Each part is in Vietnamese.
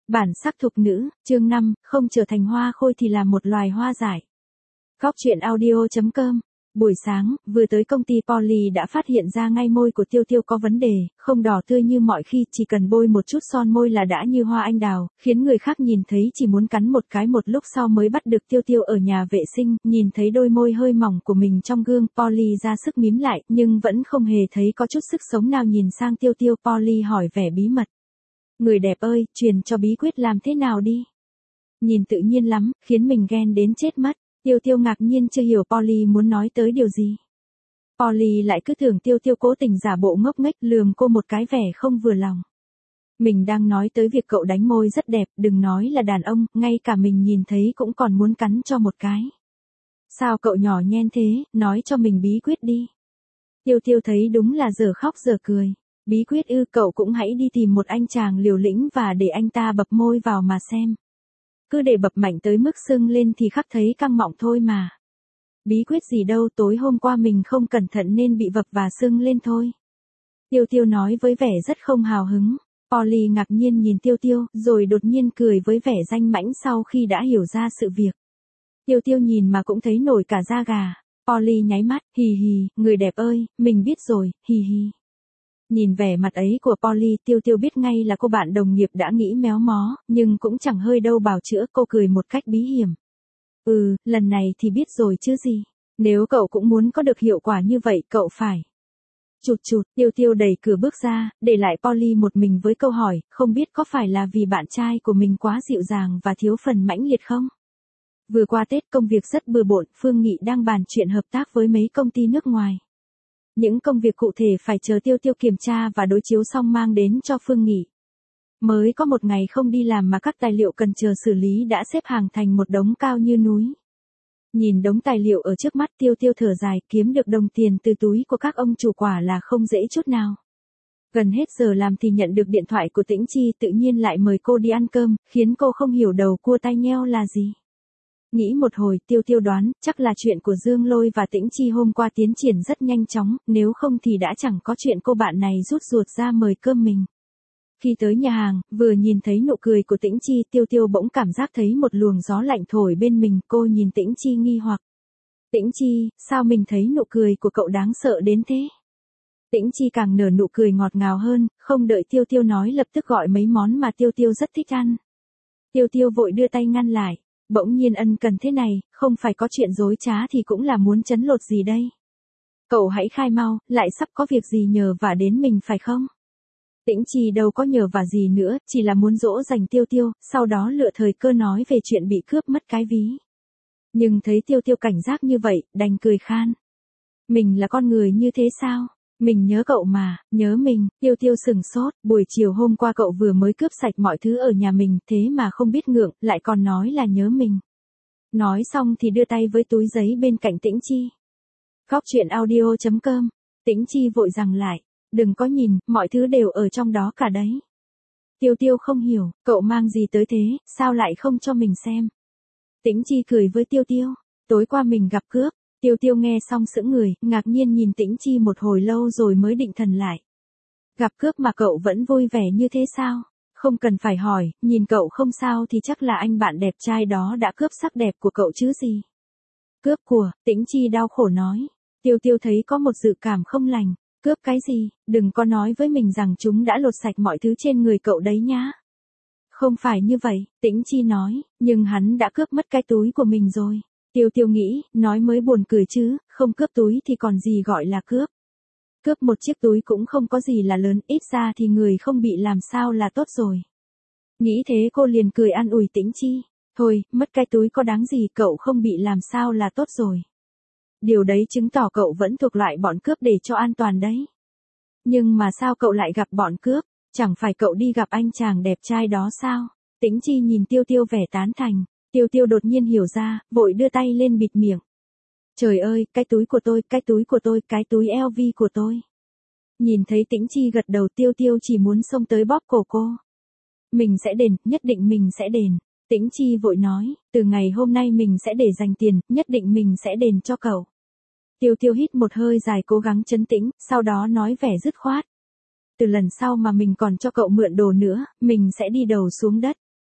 Bản sắc thục nữ, chương 5, không trở thành hoa khôi thì là một loài hoa dại. Góc truyện audio.com. Buổi sáng, vừa tới công ty Polly đã phát hiện ra ngay môi của Tiêu Tiêu có vấn đề, không đỏ tươi như mọi khi, chỉ cần bôi một chút son môi là đã như hoa anh đào, khiến người khác nhìn thấy chỉ muốn cắn một cái. Một lúc sau mới bắt được Tiêu Tiêu ở nhà vệ sinh, nhìn thấy đôi môi hơi mỏng của mình trong gương, Polly ra sức mím lại, nhưng vẫn không hề thấy có chút sức sống nào. Nhìn sang Tiêu Tiêu, Polly hỏi vẻ bí mật. Người đẹp ơi, truyền cho bí quyết làm thế nào đi. Nhìn tự nhiên lắm, khiến mình ghen đến chết mất. Tiêu Tiêu ngạc nhiên chưa hiểu Polly muốn nói tới điều gì. Polly lại cứ tưởng Tiêu Tiêu cố tình giả bộ ngốc nghếch, lườm cô một cái vẻ không vừa lòng. Mình đang nói tới việc cậu đánh môi rất đẹp, đừng nói là đàn ông, ngay cả mình nhìn thấy cũng còn muốn cắn cho một cái. Sao cậu nhỏ nhen thế, nói cho mình bí quyết đi. Tiêu Tiêu thấy đúng là giờ khóc giờ cười. Bí quyết ư, cậu cũng hãy đi tìm một anh chàng liều lĩnh và để anh ta bập môi vào mà xem. Cứ để bập mạnh tới mức sưng lên thì khắc thấy căng mọng thôi mà. Bí quyết gì đâu, tối hôm qua mình không cẩn thận nên bị vập và sưng lên thôi. Tiêu Tiêu nói với vẻ rất không hào hứng. Polly ngạc nhiên nhìn Tiêu Tiêu, rồi đột nhiên cười với vẻ danh mãnh sau khi đã hiểu ra sự việc. Tiêu Tiêu nhìn mà cũng thấy nổi cả da gà. Polly nháy mắt, hì hì, người đẹp ơi, mình biết rồi, hì hì. Nhìn vẻ mặt ấy của Polly, Tiêu Tiêu biết ngay là cô bạn đồng nghiệp đã nghĩ méo mó, nhưng cũng chẳng hơi đâu bào chữa, cô cười một cách bí hiểm. Lần này thì biết rồi chứ gì. Nếu cậu cũng muốn có được hiệu quả như vậy, cậu phải. Chụt, Tiêu Tiêu đẩy cửa bước ra, để lại Polly một mình với câu hỏi, không biết có phải là vì bạn trai của mình quá dịu dàng và thiếu phần mãnh liệt không? Vừa qua Tết công việc rất bừa bộn, Phương Nghị đang bàn chuyện hợp tác với mấy công ty nước ngoài. Những công việc cụ thể phải chờ Tiêu Tiêu kiểm tra và đối chiếu xong mang đến cho Phương Nghị. Mới có một ngày không đi làm mà các tài liệu cần chờ xử lý đã xếp hàng thành một đống cao như núi. Nhìn đống tài liệu ở trước mắt, Tiêu Tiêu thở dài, kiếm được đồng tiền từ túi của các ông chủ quả là không dễ chút nào. Gần hết giờ làm thì nhận được điện thoại của Tĩnh Chi, tự nhiên lại mời cô đi ăn cơm, khiến cô không hiểu đầu cua tai nheo là gì. Nghĩ một hồi, Tiêu Tiêu đoán, chắc là chuyện của Dương Lôi và Tĩnh Chi hôm qua tiến triển rất nhanh chóng, nếu không thì đã chẳng có chuyện cô bạn này rút ruột ra mời cơm mình. Khi tới nhà hàng, vừa nhìn thấy nụ cười của Tĩnh Chi, Tiêu Tiêu bỗng cảm giác thấy một luồng gió lạnh thổi bên mình, cô nhìn Tĩnh Chi nghi hoặc. Tĩnh Chi, sao mình thấy nụ cười của cậu đáng sợ đến thế? Tĩnh Chi càng nở nụ cười ngọt ngào hơn, không đợi Tiêu Tiêu nói lập tức gọi mấy món mà Tiêu Tiêu rất thích ăn. Tiêu Tiêu vội đưa tay ngăn lại. Bỗng nhiên ân cần thế này, không phải có chuyện dối trá thì cũng là muốn trấn lột gì đây? Cậu hãy khai mau, lại sắp có việc gì nhờ vả đến mình phải không? Tĩnh Chi đâu có nhờ vả gì nữa, chỉ là muốn dỗ dành Tiêu Tiêu, sau đó lựa thời cơ nói về chuyện bị cướp mất cái ví. Nhưng thấy Tiêu Tiêu cảnh giác như vậy, đành cười khan. Mình là con người như thế sao? Mình nhớ cậu mà, nhớ mình. Tiêu Tiêu sừng sốt, buổi chiều hôm qua cậu vừa mới cướp sạch mọi thứ ở nhà mình, thế mà không biết ngượng, lại còn nói là nhớ mình. Nói xong thì đưa tay với túi giấy bên cạnh Tĩnh Chi. Góc truyện audio.com. Tĩnh Chi vội rằng lại, đừng có nhìn, mọi thứ đều ở trong đó cả đấy. Tiêu Tiêu không hiểu, cậu mang gì tới thế, sao lại không cho mình xem? Tĩnh Chi cười với Tiêu Tiêu, tối qua mình gặp cướp. Tiêu Tiêu nghe xong sững người, ngạc nhiên nhìn Tĩnh Chi một hồi lâu rồi mới định thần lại. Gặp cướp mà cậu vẫn vui vẻ như thế sao? Không cần phải hỏi, nhìn cậu không sao thì chắc là anh bạn đẹp trai đó đã cướp sắc đẹp của cậu chứ gì. Cướp của, Tĩnh Chi đau khổ nói. Tiêu Tiêu thấy có một dự cảm không lành. Cướp cái gì, đừng có nói với mình rằng chúng đã lột sạch mọi thứ trên người cậu đấy nhá. Không phải như vậy, Tĩnh Chi nói, nhưng hắn đã cướp mất cái túi của mình rồi. Tiêu Tiêu nghĩ, nói mới buồn cười chứ, không cướp túi thì còn gì gọi là cướp. Cướp một chiếc túi cũng không có gì là lớn, ít ra thì người không bị làm sao là tốt rồi. Nghĩ thế cô liền cười an ủi Tĩnh Chi, thôi, mất cái túi có đáng gì, cậu không bị làm sao là tốt rồi. Điều đấy chứng tỏ cậu vẫn thuộc loại bọn cướp để cho an toàn đấy. Nhưng mà sao cậu lại gặp bọn cướp, chẳng phải cậu đi gặp anh chàng đẹp trai đó sao? Tĩnh Chi nhìn Tiêu Tiêu vẻ tán thành. Tiêu Tiêu đột nhiên hiểu ra, vội đưa tay lên bịt miệng. Trời ơi, cái túi của tôi, cái túi của tôi, cái túi LV của tôi. Nhìn thấy Tĩnh Chi gật đầu, Tiêu Tiêu chỉ muốn xông tới bóp cổ cô. Mình sẽ đền, nhất định mình sẽ đền. Tĩnh Chi vội nói, từ ngày hôm nay mình sẽ để dành tiền, nhất định mình sẽ đền cho cậu. Tiêu Tiêu hít một hơi dài cố gắng trấn tĩnh, sau đó nói vẻ dứt khoát. Từ lần sau mà mình còn cho cậu mượn đồ nữa, mình sẽ đi đầu xuống đất.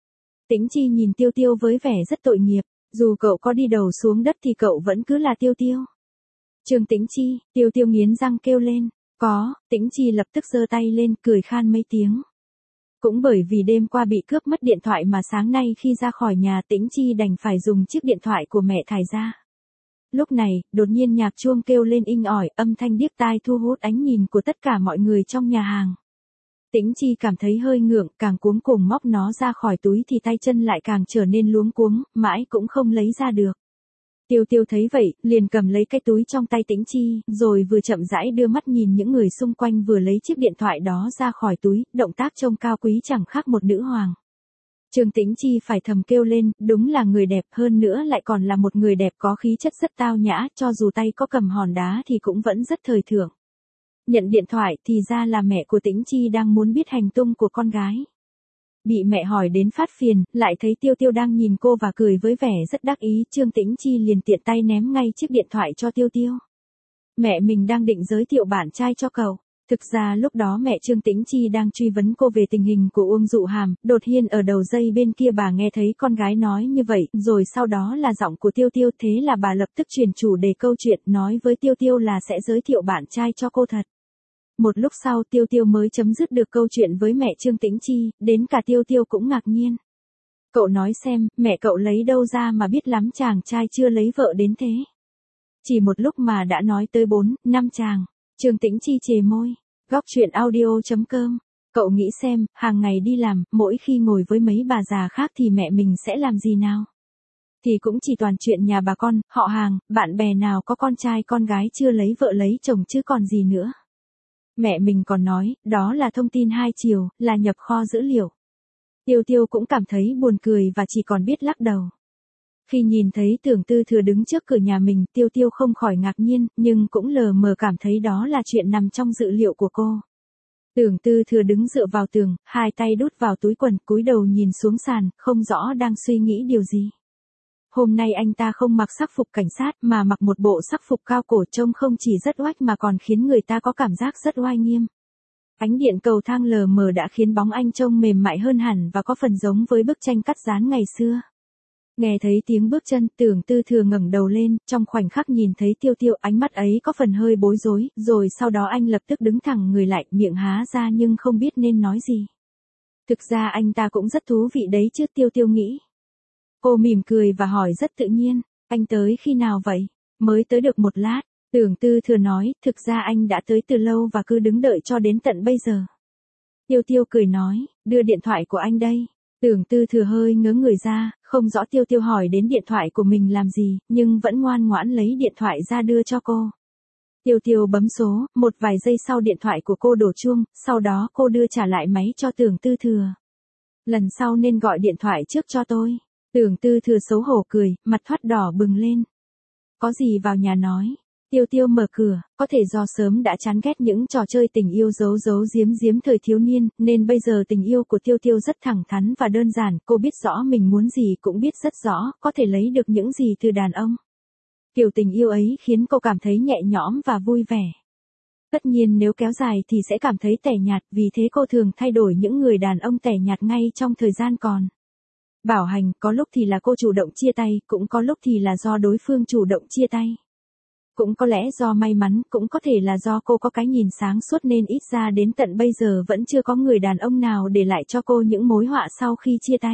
Tĩnh Chi nhìn Tiêu Tiêu với vẻ rất tội nghiệp, dù cậu có đi đầu xuống đất thì cậu vẫn cứ là Tiêu Tiêu. Trương Tĩnh Chi, Tiêu Tiêu nghiến răng kêu lên, có, Tĩnh Chi lập tức giơ tay lên cười khan mấy tiếng. Cũng bởi vì đêm qua bị cướp mất điện thoại mà sáng nay khi ra khỏi nhà Tĩnh Chi đành phải dùng chiếc điện thoại của mẹ thải ra. Lúc này, đột nhiên nhạc chuông kêu lên inh ỏi, âm thanh điếc tai thu hút ánh nhìn của tất cả mọi người trong nhà hàng. Tĩnh Chi cảm thấy hơi ngượng, càng cuống cuồng móc nó ra khỏi túi thì tay chân lại càng trở nên luống cuống, mãi cũng không lấy ra được. Tiêu Tiêu thấy vậy, liền cầm lấy cái túi trong tay Tĩnh Chi, rồi vừa chậm rãi đưa mắt nhìn những người xung quanh vừa lấy chiếc điện thoại đó ra khỏi túi, động tác trông cao quý chẳng khác một nữ hoàng. Trương Tĩnh Chi phải thầm kêu lên, đúng là người đẹp, hơn nữa lại còn là một người đẹp có khí chất rất tao nhã, cho dù tay có cầm hòn đá thì cũng vẫn rất thời thượng. Nhận điện thoại thì ra là mẹ của Tĩnh Chi đang muốn biết hành tung của con gái. Bị mẹ hỏi đến phát phiền, lại thấy Tiêu Tiêu đang nhìn cô và cười với vẻ rất đắc ý, Trương Tĩnh Chi liền tiện tay ném ngay chiếc điện thoại cho Tiêu Tiêu. Mẹ mình đang định giới thiệu bạn trai cho cậu. Thực ra lúc đó mẹ Trương Tĩnh Chi đang truy vấn cô về tình hình của Uông Dụ Hàm, đột nhiên ở đầu dây bên kia bà nghe thấy con gái nói như vậy, rồi sau đó là giọng của Tiêu Tiêu, thế là bà lập tức chuyển chủ đề câu chuyện, nói với Tiêu Tiêu là sẽ giới thiệu bạn trai cho cô thật. Một lúc sau Tiêu Tiêu mới chấm dứt được câu chuyện với mẹ Trương Tĩnh Chi, đến cả Tiêu Tiêu cũng ngạc nhiên. Cậu nói xem, mẹ cậu lấy đâu ra mà biết lắm chàng trai chưa lấy vợ đến thế. Chỉ một lúc mà đã nói tới 4, 5 chàng. Trương Tĩnh Chi chề môi. Góc chuyện audio.com. Cậu nghĩ xem, hàng ngày đi làm, mỗi khi ngồi với mấy bà già khác thì mẹ mình sẽ làm gì nào? Thì cũng chỉ toàn chuyện nhà bà con, họ hàng, bạn bè nào có con trai con gái chưa lấy vợ lấy chồng chứ còn gì nữa. Mẹ mình còn nói, đó là thông tin hai chiều, là nhập kho dữ liệu. Tiêu Tiêu cũng cảm thấy buồn cười và chỉ còn biết lắc đầu. Khi nhìn thấy Tưởng Tư Thừa đứng trước cửa nhà mình, Tiêu Tiêu không khỏi ngạc nhiên, nhưng cũng lờ mờ cảm thấy đó là chuyện nằm trong dự liệu của cô. Tưởng Tư Thừa đứng dựa vào tường, hai tay đút vào túi quần, cúi đầu nhìn xuống sàn, không rõ đang suy nghĩ điều gì. Hôm nay anh ta không mặc sắc phục cảnh sát mà mặc một bộ sắc phục cao cổ, trông không chỉ rất oách mà còn khiến người ta có cảm giác rất oai nghiêm. Ánh điện cầu thang lờ mờ đã khiến bóng anh trông mềm mại hơn hẳn và có phần giống với bức tranh cắt dán ngày xưa. Nghe thấy tiếng bước chân, Tưởng Tư Thừa ngẩng đầu lên, trong khoảnh khắc nhìn thấy Tiêu Tiêu, ánh mắt ấy có phần hơi bối rối, rồi sau đó anh lập tức đứng thẳng người lại, miệng há ra nhưng không biết nên nói gì. Thực ra anh ta cũng rất thú vị đấy chứ, Tiêu Tiêu nghĩ. Cô mỉm cười và hỏi rất tự nhiên, anh tới khi nào vậy? Mới tới được một lát, Tưởng Tư Thừa nói, thực ra anh đã tới từ lâu và cứ đứng đợi cho đến tận bây giờ. Tiêu Tiêu cười nói, đưa điện thoại của anh đây. Tưởng Tư Thừa hơi ngớ người ra, không rõ Tiêu Tiêu hỏi đến điện thoại của mình làm gì, nhưng vẫn ngoan ngoãn lấy điện thoại ra đưa cho cô. Tiêu Tiêu bấm số, một vài giây sau điện thoại của cô đổ chuông, sau đó cô đưa trả lại máy cho Tưởng Tư Thừa. Lần sau nên gọi điện thoại trước cho tôi. Tưởng Tư Thừa xấu hổ cười, mặt thoắt đỏ bừng lên. Có gì vào nhà nói. Tiêu Tiêu mở cửa, có thể do sớm đã chán ghét những trò chơi tình yêu giấu giấu giếm giếm thời thiếu niên, nên bây giờ tình yêu của Tiêu Tiêu rất thẳng thắn và đơn giản, cô biết rõ mình muốn gì cũng biết rất rõ, có thể lấy được những gì từ đàn ông. Kiểu tình yêu ấy khiến cô cảm thấy nhẹ nhõm và vui vẻ. Tất nhiên nếu kéo dài thì sẽ cảm thấy tẻ nhạt, vì thế cô thường thay đổi những người đàn ông tẻ nhạt ngay trong thời gian còn bảo hành, có lúc thì là cô chủ động chia tay, cũng có lúc thì là do đối phương chủ động chia tay. Cũng có lẽ do may mắn, cũng có thể là do cô có cái nhìn sáng suốt nên ít ra đến tận bây giờ vẫn chưa có người đàn ông nào để lại cho cô những mối họa sau khi chia tay.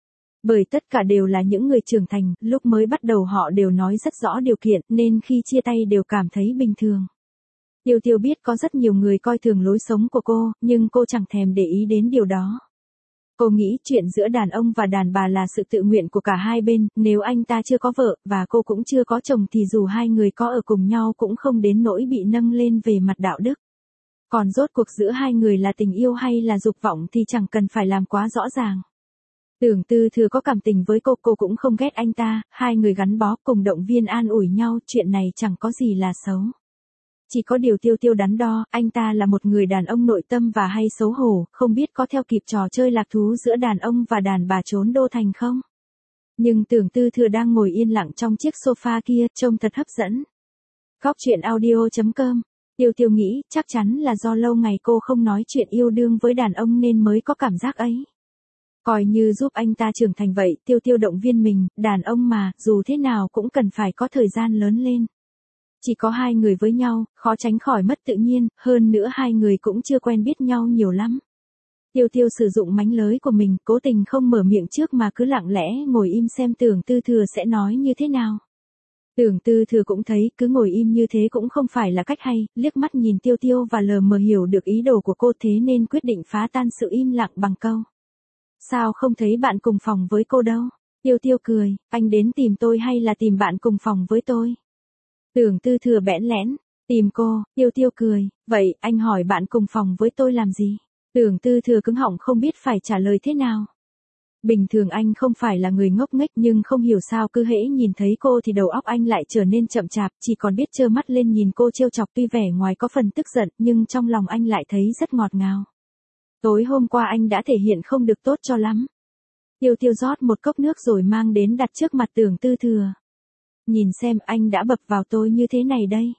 Bởi tất cả đều là những người trưởng thành, lúc mới bắt đầu họ đều nói rất rõ điều kiện, nên khi chia tay đều cảm thấy bình thường. Tiêu Tiêu biết có rất nhiều người coi thường lối sống của cô, nhưng cô chẳng thèm để ý đến điều đó. Cô nghĩ chuyện giữa đàn ông và đàn bà là sự tự nguyện của cả hai bên, nếu anh ta chưa có vợ, và cô cũng chưa có chồng thì dù hai người có ở cùng nhau cũng không đến nỗi bị nâng lên về mặt đạo đức. Còn rốt cuộc giữa hai người là tình yêu hay là dục vọng thì chẳng cần phải làm quá rõ ràng. Tưởng Tư Thừa có cảm tình với cô cũng không ghét anh ta, hai người gắn bó cùng động viên an ủi nhau, chuyện này chẳng có gì là xấu. Chỉ có điều Tiêu Tiêu đắn đo, anh ta là một người đàn ông nội tâm và hay xấu hổ, không biết có theo kịp trò chơi lạc thú giữa đàn ông và đàn bà trốn đô thành không? Nhưng Tưởng Tư Thừa đang ngồi yên lặng trong chiếc sofa kia, trông thật hấp dẫn. Góc chuyện audio.com. Tiêu Tiêu nghĩ, chắc chắn là do lâu ngày cô không nói chuyện yêu đương với đàn ông nên mới có cảm giác ấy. Coi như giúp anh ta trưởng thành vậy, Tiêu Tiêu động viên mình, đàn ông mà, dù thế nào cũng cần phải có thời gian lớn lên. Chỉ có hai người với nhau, khó tránh khỏi mất tự nhiên, hơn nữa hai người cũng chưa quen biết nhau nhiều lắm. Tiêu Tiêu sử dụng mánh lới của mình, cố tình không mở miệng trước mà cứ lặng lẽ ngồi im xem Tưởng Tư Thừa sẽ nói như thế nào. Tưởng Tư Thừa cũng thấy cứ ngồi im như thế cũng không phải là cách hay, liếc mắt nhìn Tiêu Tiêu và lờ mờ hiểu được ý đồ của cô, thế nên quyết định phá tan sự im lặng bằng câu. Sao không thấy bạn cùng phòng với cô đâu? Tiêu Tiêu cười, anh đến tìm tôi hay là tìm bạn cùng phòng với tôi? Tưởng Tư Thừa bẽn lẽn, tìm cô. Tiêu Tiêu cười, vậy anh hỏi bạn cùng phòng với tôi làm gì? Tưởng Tư Thừa cứng họng không biết phải trả lời thế nào. Bình thường anh không phải là người ngốc nghếch, nhưng không hiểu sao cứ hễ nhìn thấy cô thì đầu óc anh lại trở nên chậm chạp, chỉ còn biết trơ mắt lên nhìn cô trêu chọc, tuy vẻ ngoài có phần tức giận nhưng trong lòng anh lại thấy rất ngọt ngào. Tối hôm qua anh đã thể hiện không được tốt cho lắm. Tiêu Tiêu rót một cốc nước rồi mang đến đặt trước mặt Tưởng Tư Thừa. Nhìn xem, anh đã bập vào tôi như thế này đây.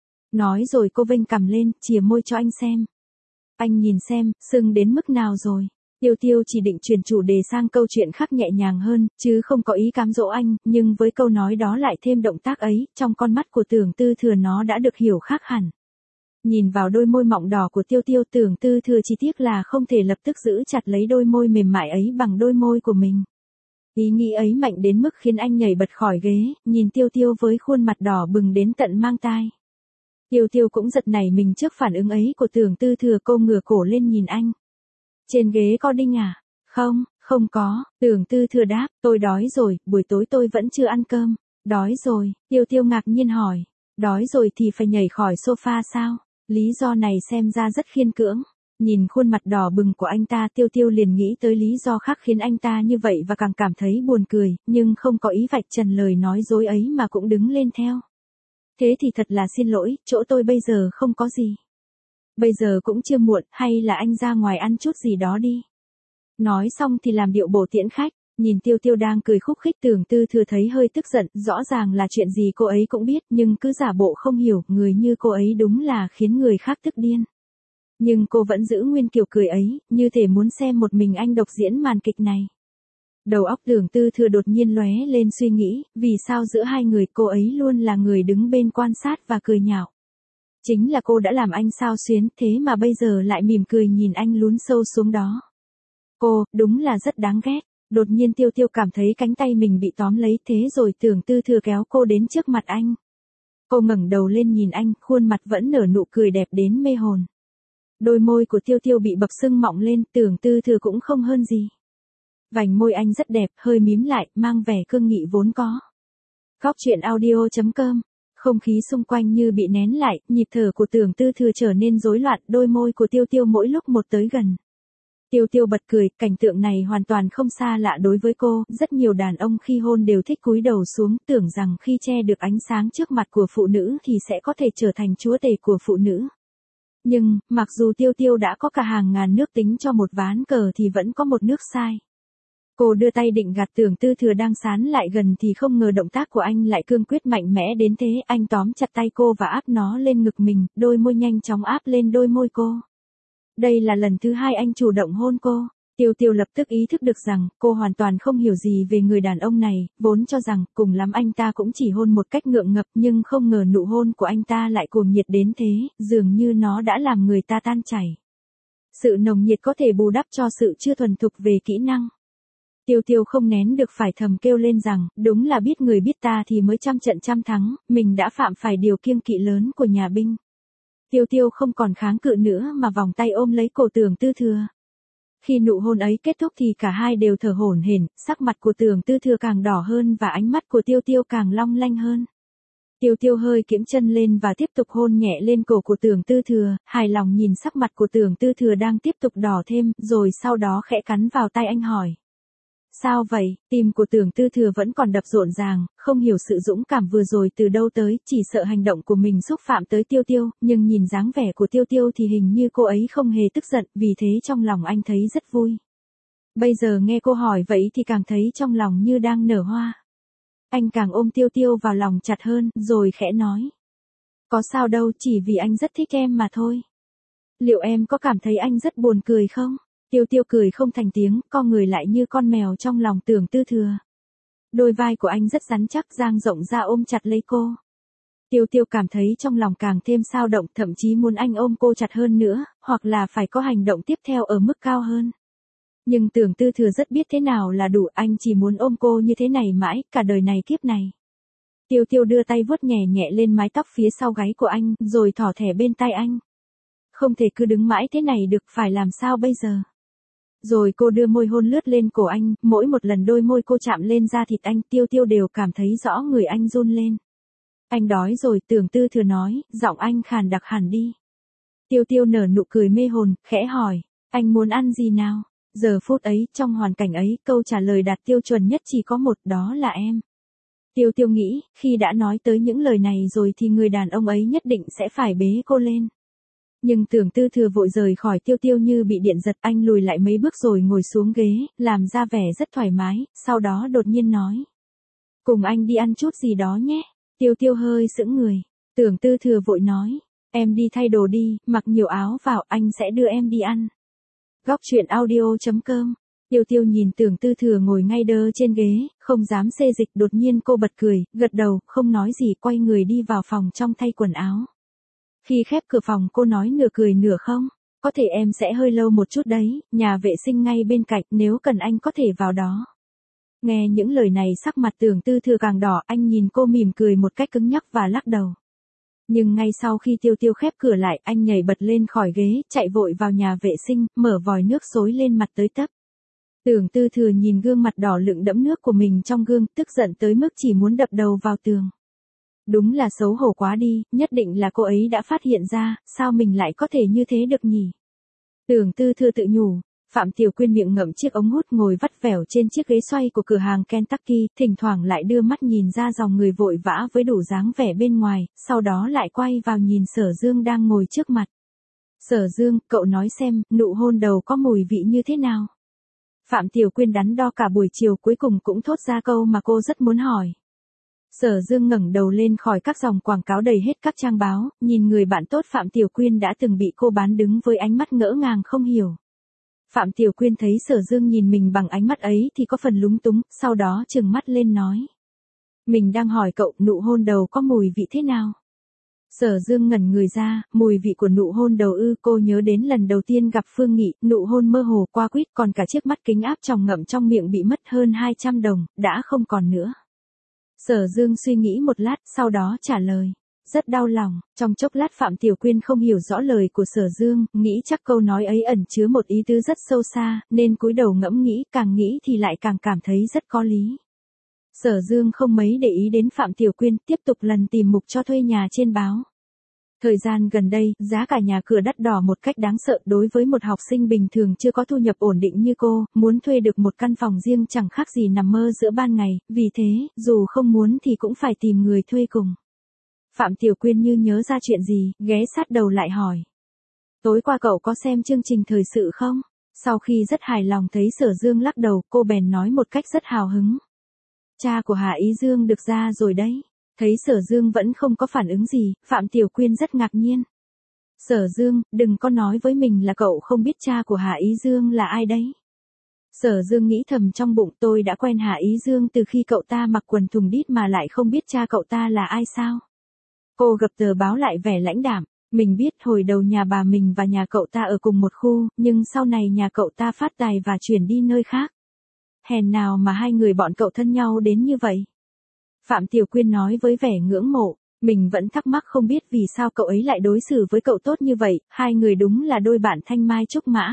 Nói rồi cô vênh cằm lên, chìa môi cho anh xem. Anh nhìn xem, sưng đến mức nào rồi. Tiêu Tiêu chỉ định chuyển chủ đề sang câu chuyện khác nhẹ nhàng hơn, chứ không có ý cám dỗ anh, nhưng với câu nói đó lại thêm động tác ấy, trong con mắt của Tưởng Tư Thừa nó đã được hiểu khác hẳn. Nhìn vào đôi môi mọng đỏ của Tiêu Tiêu, Tưởng Tư Thừa chỉ tiếc là không thể lập tức giữ chặt lấy đôi môi mềm mại ấy bằng đôi môi của mình. Ý nghĩ ấy mạnh đến mức khiến anh nhảy bật khỏi ghế, nhìn Tiêu Tiêu với khuôn mặt đỏ bừng đến tận mang tai. Tiêu Tiêu cũng giật nảy mình trước phản ứng ấy của Tưởng Tư Thừa, cô ngửa cổ lên nhìn anh. Trên ghế có đinh à? Không, không có. Tưởng Tư Thừa đáp, tôi đói rồi, buổi tối tôi vẫn chưa ăn cơm. Đói rồi? Tiêu Tiêu ngạc nhiên hỏi. Đói rồi thì phải nhảy khỏi sofa sao? Lý do này xem ra rất khiên cưỡng. Nhìn khuôn mặt đỏ bừng của anh ta, Tiêu Tiêu liền nghĩ tới lý do khác khiến anh ta như vậy và càng cảm thấy buồn cười, nhưng không có ý vạch trần lời nói dối ấy mà cũng đứng lên theo. Thế thì thật là xin lỗi, chỗ tôi bây giờ không có gì. Bây giờ cũng chưa muộn, hay là anh ra ngoài ăn chút gì đó đi. Nói xong thì làm điệu bổ tiễn khách, nhìn Tiêu Tiêu đang cười khúc khích, Tưởng Tư Thừa thấy hơi tức giận, rõ ràng là chuyện gì cô ấy cũng biết nhưng cứ giả bộ không hiểu, người như cô ấy đúng là khiến người khác tức điên. Nhưng cô vẫn giữ nguyên kiểu cười ấy, như thể muốn xem một mình anh độc diễn màn kịch này. Đầu óc Tưởng Tư Thừa đột nhiên lóe lên suy nghĩ, vì sao giữa hai người cô ấy luôn là người đứng bên quan sát và cười nhạo. Chính là cô đã làm anh xao xuyến, thế mà bây giờ lại mỉm cười nhìn anh lún sâu xuống đó. Cô, đúng là rất đáng ghét. Đột nhiên Tiêu Tiêu cảm thấy cánh tay mình bị tóm lấy, thế rồi Tưởng Tư Thừa kéo cô đến trước mặt anh. Cô ngẩng đầu lên nhìn anh, khuôn mặt vẫn nở nụ cười đẹp đến mê hồn. Đôi môi của Tiêu Tiêu bị bập sưng mọng lên, Tưởng Tư Thừa cũng không hơn gì. Vành môi anh rất đẹp, hơi mím lại, mang vẻ cương nghị vốn có. Góc truyện audio.com. Không khí xung quanh như bị nén lại, nhịp thở của Tưởng Tư Thừa trở nên rối loạn, đôi môi của Tiêu Tiêu mỗi lúc một tới gần. Tiêu Tiêu bật cười, cảnh tượng này hoàn toàn không xa lạ đối với cô, rất nhiều đàn ông khi hôn đều thích cúi đầu xuống, tưởng rằng khi che được ánh sáng trước mặt của phụ nữ thì sẽ có thể trở thành chúa tể của phụ nữ. Nhưng, mặc dù Tiêu Tiêu đã có cả hàng ngàn nước tính cho một ván cờ thì vẫn có một nước sai. Cô đưa tay định gạt Tưởng Tư Thừa đang sán lại gần thì không ngờ động tác của anh lại cương quyết mạnh mẽ đến thế, anh tóm chặt tay cô và áp nó lên ngực mình, đôi môi nhanh chóng áp lên đôi môi cô. Đây là lần thứ hai anh chủ động hôn cô. Tiêu Tiêu lập tức ý thức được rằng, cô hoàn toàn không hiểu gì về người đàn ông này, vốn cho rằng, cùng lắm anh ta cũng chỉ hôn một cách ngượng ngập, nhưng không ngờ nụ hôn của anh ta lại cuồng nhiệt đến thế, dường như nó đã làm người ta tan chảy. Sự nồng nhiệt có thể bù đắp cho sự chưa thuần thục về kỹ năng. Tiêu Tiêu không nén được phải thầm kêu lên rằng, đúng là biết người biết ta thì mới trăm trận trăm thắng, mình đã phạm phải điều kiêng kỵ lớn của nhà binh. Tiêu Tiêu không còn kháng cự nữa mà vòng tay ôm lấy cổ Tưởng Tư Thừa. Khi nụ hôn ấy kết thúc thì cả hai đều thở hổn hển, sắc mặt của Tưởng Tư Thừa càng đỏ hơn và ánh mắt của Tiêu Tiêu càng long lanh hơn. Tiêu Tiêu hơi kiễng chân lên và tiếp tục hôn nhẹ lên cổ của Tưởng Tư Thừa, hài lòng nhìn sắc mặt của Tưởng Tư Thừa đang tiếp tục đỏ thêm, rồi sau đó khẽ cắn vào tay anh hỏi. Sao vậy? Tim của Tưởng Tư Thừa vẫn còn đập rộn ràng, không hiểu sự dũng cảm vừa rồi từ đâu tới, chỉ sợ hành động của mình xúc phạm tới Tiêu Tiêu, nhưng nhìn dáng vẻ của Tiêu Tiêu thì hình như cô ấy không hề tức giận, vì thế trong lòng anh thấy rất vui. Bây giờ nghe cô hỏi vậy thì càng thấy trong lòng như đang nở hoa. Anh càng ôm Tiêu Tiêu vào lòng chặt hơn, rồi khẽ nói. Có sao đâu, chỉ vì anh rất thích em mà thôi. Liệu em có cảm thấy anh rất buồn cười không? Tiêu Tiêu cười không thành tiếng, co người lại như con mèo trong lòng Tưởng Tư Thừa. Đôi vai của anh rất rắn chắc, dang rộng ra ôm chặt lấy cô. Tiêu Tiêu cảm thấy trong lòng càng thêm xao động, thậm chí muốn anh ôm cô chặt hơn nữa, hoặc là phải có hành động tiếp theo ở mức cao hơn. Nhưng Tưởng Tư Thừa rất biết thế nào là đủ, anh chỉ muốn ôm cô như thế này mãi, cả đời này kiếp này. Tiêu Tiêu đưa tay vuốt nhẹ nhẹ lên mái tóc phía sau gáy của anh, rồi thỏ thẻ bên tai anh. Không thể cứ đứng mãi thế này được, phải làm sao bây giờ? Rồi cô đưa môi hôn lướt lên cổ anh, mỗi một lần đôi môi cô chạm lên da thịt anh, Tiêu Tiêu đều cảm thấy rõ người anh run lên. Anh đói rồi, Tưởng Tư Thừa nói, giọng anh khàn đặc hẳn đi. Tiêu Tiêu nở nụ cười mê hồn, khẽ hỏi, anh muốn ăn gì nào? Giờ phút ấy, trong hoàn cảnh ấy, câu trả lời đạt tiêu chuẩn nhất chỉ có một, đó là em. Tiêu Tiêu nghĩ, khi đã nói tới những lời này rồi thì người đàn ông ấy nhất định sẽ phải bế cô lên. Nhưng Tưởng Tư Thừa vội rời khỏi Tiêu Tiêu như bị điện giật, anh lùi lại mấy bước rồi ngồi xuống ghế, làm ra vẻ rất thoải mái, sau đó đột nhiên nói. Cùng anh đi ăn chút gì đó nhé. Tiêu Tiêu hơi sững người. Tưởng Tư Thừa vội nói. Em đi thay đồ đi, mặc nhiều áo vào, anh sẽ đưa em đi ăn. Góc truyện audio.com. Tiêu Tiêu nhìn Tưởng Tư Thừa ngồi ngay đơ trên ghế, không dám xê dịch, đột nhiên cô bật cười, gật đầu, không nói gì, quay người đi vào phòng trong thay quần áo. Khi khép cửa phòng cô nói nửa cười nửa không, có thể em sẽ hơi lâu một chút đấy, nhà vệ sinh ngay bên cạnh, nếu cần anh có thể vào đó. Nghe những lời này sắc mặt Tưởng Tư Thừa càng đỏ, anh nhìn cô mỉm cười một cách cứng nhắc và lắc đầu. Nhưng ngay sau khi Tiêu Tiêu khép cửa lại, anh nhảy bật lên khỏi ghế, chạy vội vào nhà vệ sinh, mở vòi nước xối lên mặt tới tấp. Tưởng Tư Thừa nhìn gương mặt đỏ lựng đẫm nước của mình trong gương, tức giận tới mức chỉ muốn đập đầu vào tường. Đúng là xấu hổ quá đi, nhất định là cô ấy đã phát hiện ra, sao mình lại có thể như thế được nhỉ? Tưởng Tư Thừa tự nhủ. Phạm Tiểu Quyên miệng ngậm chiếc ống hút ngồi vắt vẻo trên chiếc ghế xoay của cửa hàng Kentucky, thỉnh thoảng lại đưa mắt nhìn ra dòng người vội vã với đủ dáng vẻ bên ngoài, sau đó lại quay vào nhìn Sở Dương đang ngồi trước mặt. Sở Dương, cậu nói xem, nụ hôn đầu có mùi vị như thế nào? Phạm Tiểu Quyên đắn đo cả buổi chiều cuối cùng cũng thốt ra câu mà cô rất muốn hỏi. Sở Dương ngẩng đầu lên khỏi các dòng quảng cáo đầy hết các trang báo, nhìn người bạn tốt Phạm Tiểu Quyên đã từng bị cô bán đứng với ánh mắt ngỡ ngàng không hiểu. Phạm Tiểu Quyên thấy Sở Dương nhìn mình bằng ánh mắt ấy thì có phần lúng túng, sau đó trừng mắt lên nói. Mình đang hỏi cậu, nụ hôn đầu có mùi vị thế nào? Sở Dương ngẩn người ra, mùi vị của nụ hôn đầu ư? Cô nhớ đến lần đầu tiên gặp Phương Nghị, nụ hôn mơ hồ qua quýt, còn cả chiếc mắt kính áp tròng ngậm trong miệng bị mất hơn 200 đồng, đã không còn nữa. Sở Dương suy nghĩ một lát, sau đó trả lời. Rất đau lòng, trong chốc lát Phạm Tiểu Quyên không hiểu rõ lời của Sở Dương, nghĩ chắc câu nói ấy ẩn chứa một ý tứ rất sâu xa, nên cúi đầu ngẫm nghĩ, càng nghĩ thì lại càng cảm thấy rất có lý. Sở Dương không mấy để ý đến Phạm Tiểu Quyên, tiếp tục lần tìm mục cho thuê nhà trên báo. Thời gian gần đây, giá cả nhà cửa đắt đỏ một cách đáng sợ, đối với một học sinh bình thường chưa có thu nhập ổn định như cô, muốn thuê được một căn phòng riêng chẳng khác gì nằm mơ giữa ban ngày, vì thế, dù không muốn thì cũng phải tìm người thuê cùng. Phạm Tiểu Quyên như nhớ ra chuyện gì, ghé sát đầu lại hỏi. Tối qua cậu có xem chương trình thời sự không? Sau khi rất hài lòng thấy Sở Dương lắc đầu, cô bèn nói một cách rất hào hứng. Cha của Hà Ý Dương được ra rồi đấy. Thấy Sở Dương vẫn không có phản ứng gì, Phạm Tiểu Quyên rất ngạc nhiên. Sở Dương, đừng có nói với mình là cậu không biết cha của Hà Ý Dương là ai đấy. Sở Dương nghĩ thầm trong bụng, tôi đã quen Hà Ý Dương từ khi cậu ta mặc quần thùng đít mà lại không biết cha cậu ta là ai sao? Cô gập tờ báo lại vẻ lãnh đạm, mình biết hồi đầu nhà bà mình và nhà cậu ta ở cùng một khu, nhưng sau này nhà cậu ta phát tài và chuyển đi nơi khác. Hèn nào mà hai người bọn cậu thân nhau đến như vậy? Phạm Tiểu Quyên nói với vẻ ngưỡng mộ, mình vẫn thắc mắc không biết vì sao cậu ấy lại đối xử với cậu tốt như vậy, hai người đúng là đôi bạn thanh mai trúc mã.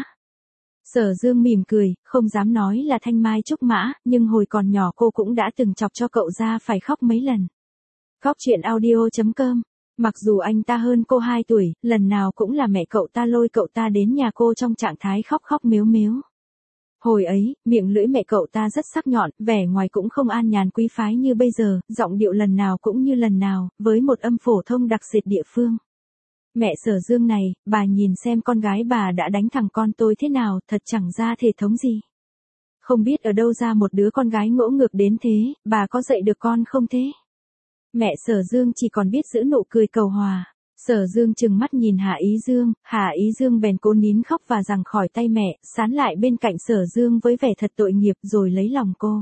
Sở Dương mỉm cười, không dám nói là thanh mai trúc mã, nhưng hồi còn nhỏ cô cũng đã từng chọc cho cậu ra phải khóc mấy lần. Góc truyện audio.com. Mặc dù anh ta hơn cô 2 tuổi, lần nào cũng là mẹ cậu ta lôi cậu ta đến nhà cô trong trạng thái khóc khóc mếu mếu. Hồi ấy, miệng lưỡi mẹ cậu ta rất sắc nhọn, vẻ ngoài cũng không an nhàn quý phái như bây giờ, giọng điệu lần nào cũng như lần nào, với một âm phổ thông đặc sệt địa phương. Mẹ Sở Dương này, bà nhìn xem con gái bà đã đánh thằng con tôi thế nào, thật chẳng ra thể thống gì. Không biết ở đâu ra một đứa con gái ngỗ ngược đến thế, bà có dạy được con không thế? Mẹ Sở Dương chỉ còn biết giữ nụ cười cầu hòa. Sở Dương trừng mắt nhìn Hạ Ý Dương bèn cố nín khóc và giằng khỏi tay mẹ, sán lại bên cạnh Sở Dương với vẻ thật tội nghiệp rồi lấy lòng cô.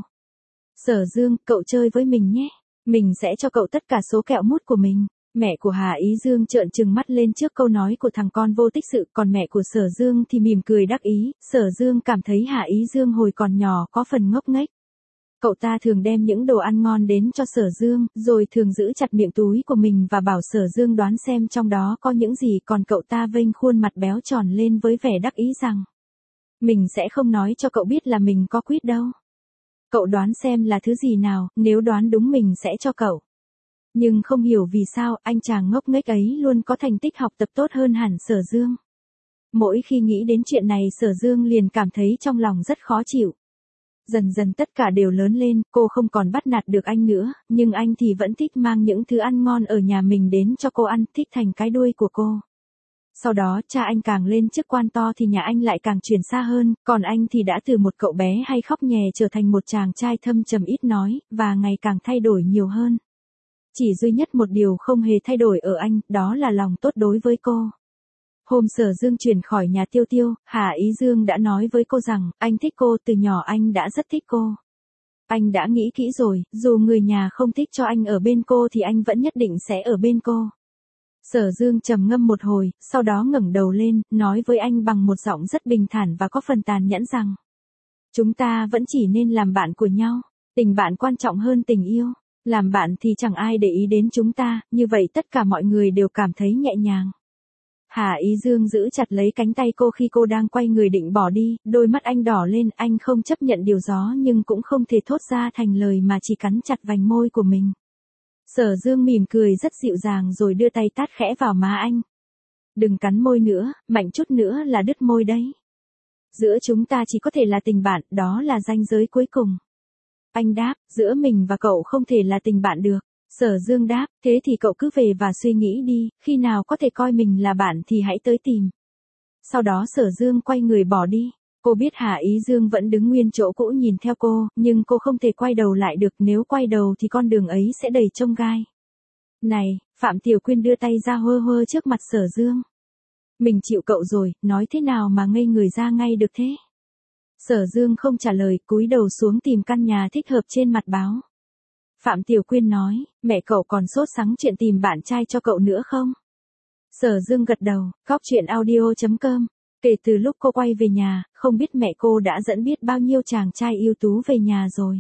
Sở Dương, cậu chơi với mình nhé, mình sẽ cho cậu tất cả số kẹo mút của mình. Mẹ của Hạ Ý Dương trợn trừng mắt lên trước câu nói của thằng con vô tích sự, còn mẹ của Sở Dương thì mỉm cười đắc ý. Sở Dương cảm thấy Hạ Ý Dương hồi còn nhỏ có phần ngốc nghếch. Cậu ta thường đem những đồ ăn ngon đến cho Sở Dương, rồi thường giữ chặt miệng túi của mình và bảo Sở Dương đoán xem trong đó có những gì, còn cậu ta vênh khuôn mặt béo tròn lên với vẻ đắc ý rằng mình sẽ không nói cho cậu biết là mình có quýt đâu. Cậu đoán xem là thứ gì nào, nếu đoán đúng mình sẽ cho cậu. Nhưng không hiểu vì sao anh chàng ngốc nghếch ấy luôn có thành tích học tập tốt hơn hẳn Sở Dương. Mỗi khi nghĩ đến chuyện này Sở Dương liền cảm thấy trong lòng rất khó chịu. Dần dần tất cả đều lớn lên, cô không còn bắt nạt được anh nữa, nhưng anh thì vẫn thích mang những thứ ăn ngon ở nhà mình đến cho cô ăn, thích thành cái đuôi của cô. Sau đó cha anh càng lên chức quan to thì nhà anh lại càng chuyển xa hơn, còn anh thì đã từ một cậu bé hay khóc nhè trở thành một chàng trai thâm trầm ít nói, và ngày càng thay đổi nhiều hơn. Chỉ duy nhất một điều không hề thay đổi ở anh, đó là lòng tốt đối với cô. Hôm Sở Dương chuyển khỏi nhà Tiêu Tiêu, Hạ Ý Dương đã nói với cô rằng, anh thích cô, từ nhỏ anh đã rất thích cô. Anh đã nghĩ kỹ rồi, dù người nhà không thích cho anh ở bên cô thì anh vẫn nhất định sẽ ở bên cô. Sở Dương trầm ngâm một hồi, sau đó ngẩng đầu lên, nói với anh bằng một giọng rất bình thản và có phần tàn nhẫn rằng, chúng ta vẫn chỉ nên làm bạn của nhau, tình bạn quan trọng hơn tình yêu. Làm bạn thì chẳng ai để ý đến chúng ta, như vậy tất cả mọi người đều cảm thấy nhẹ nhàng. Hạ Ý Dương giữ chặt lấy cánh tay cô khi cô đang quay người định bỏ đi, đôi mắt anh đỏ lên, anh không chấp nhận điều đó nhưng cũng không thể thốt ra thành lời mà chỉ cắn chặt vành môi của mình. Sở Dương mỉm cười rất dịu dàng rồi đưa tay tát khẽ vào má anh. Đừng cắn môi nữa, mạnh chút nữa là đứt môi đấy. Giữa chúng ta chỉ có thể là tình bạn, đó là ranh giới cuối cùng. Anh đáp, giữa mình và cậu không thể là tình bạn được. Sở Dương đáp, thế thì cậu cứ về và suy nghĩ đi, khi nào có thể coi mình là bạn thì hãy tới tìm. Sau đó Sở Dương quay người bỏ đi. Cô biết Hạ Ý Dương vẫn đứng nguyên chỗ cũ nhìn theo cô, nhưng cô không thể quay đầu lại được, nếu quay đầu thì con đường ấy sẽ đầy chông gai. Này, Phạm Tiểu Quyên đưa tay ra hơ hơ trước mặt Sở Dương. Mình chịu cậu rồi, nói thế nào mà ngây người ra ngay được thế? Sở Dương không trả lời, cúi đầu xuống tìm căn nhà thích hợp trên mặt báo. Phạm Tiểu Quyên nói, mẹ cậu còn sốt sắng chuyện tìm bạn trai cho cậu nữa không? Sở Dương gật đầu, Góc Chuyện Audio.com. Kể từ lúc cô quay về nhà, không biết mẹ cô đã dẫn biết bao nhiêu chàng trai ưu tú về nhà rồi.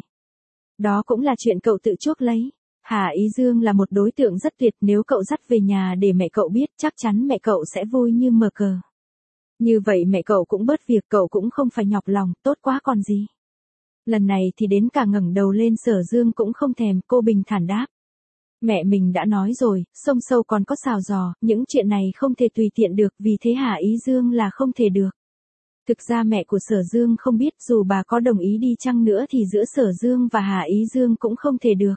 Đó cũng là chuyện cậu tự chuốc lấy. Hạ Ý Dương là một đối tượng rất tuyệt, nếu cậu dắt về nhà để mẹ cậu biết chắc chắn mẹ cậu sẽ vui như mờ cờ. Như vậy mẹ cậu cũng bớt việc, cậu cũng không phải nhọc lòng, tốt quá còn gì. Lần này thì đến cả ngẩng đầu lên Sở Dương cũng không thèm, cô bình thản đáp. Mẹ mình đã nói rồi, sông sâu còn có sào giò, những chuyện này không thể tùy tiện được, vì thế Hạ Ý Dương là không thể được. Thực ra mẹ của Sở Dương không biết, dù bà có đồng ý đi chăng nữa thì giữa Sở Dương và Hạ Ý Dương cũng không thể được.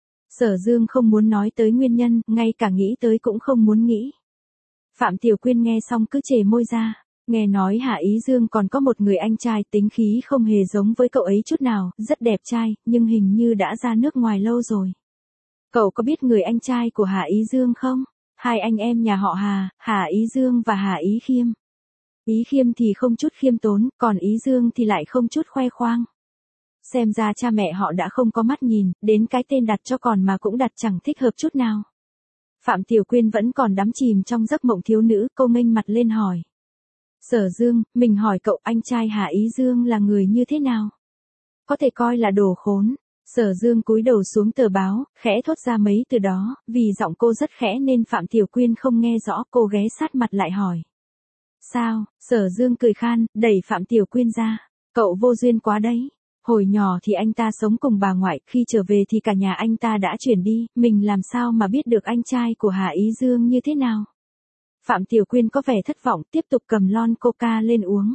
Sở Dương không muốn nói tới nguyên nhân, ngay cả nghĩ tới cũng không muốn nghĩ. Phạm Tiểu Quyên nghe xong cứ chề môi ra. Nghe nói Hạ Ý Dương còn có một người anh trai, tính khí không hề giống với cậu ấy chút nào, rất đẹp trai, nhưng hình như đã ra nước ngoài lâu rồi. Cậu có biết người anh trai của Hạ Ý Dương không? Hai anh em nhà họ Hà, Hạ Ý Dương và Hạ Ý Khiêm. Ý Khiêm thì không chút khiêm tốn, còn Ý Dương thì lại không chút khoe khoang. Xem ra cha mẹ họ đã không có mắt nhìn, đến cái tên đặt cho con mà cũng đặt chẳng thích hợp chút nào. Phạm Tiểu Quyên vẫn còn đắm chìm trong giấc mộng thiếu nữ, cô nghênh mặt lên hỏi. Sở Dương, mình hỏi cậu, anh trai Hạ Ý Dương là người như thế nào? Có thể coi là đồ khốn. Sở Dương cúi đầu xuống tờ báo, khẽ thốt ra mấy từ đó, vì giọng cô rất khẽ nên Phạm Tiểu Quyên không nghe rõ, cô ghé sát mặt lại hỏi. Sao? Sở Dương cười khan, đẩy Phạm Tiểu Quyên ra. Cậu vô duyên quá đấy. Hồi nhỏ thì anh ta sống cùng bà ngoại, khi trở về thì cả nhà anh ta đã chuyển đi, mình làm sao mà biết được anh trai của Hạ Ý Dương như thế nào? Phạm Tiểu Quyên có vẻ thất vọng, tiếp tục cầm lon coca lên uống.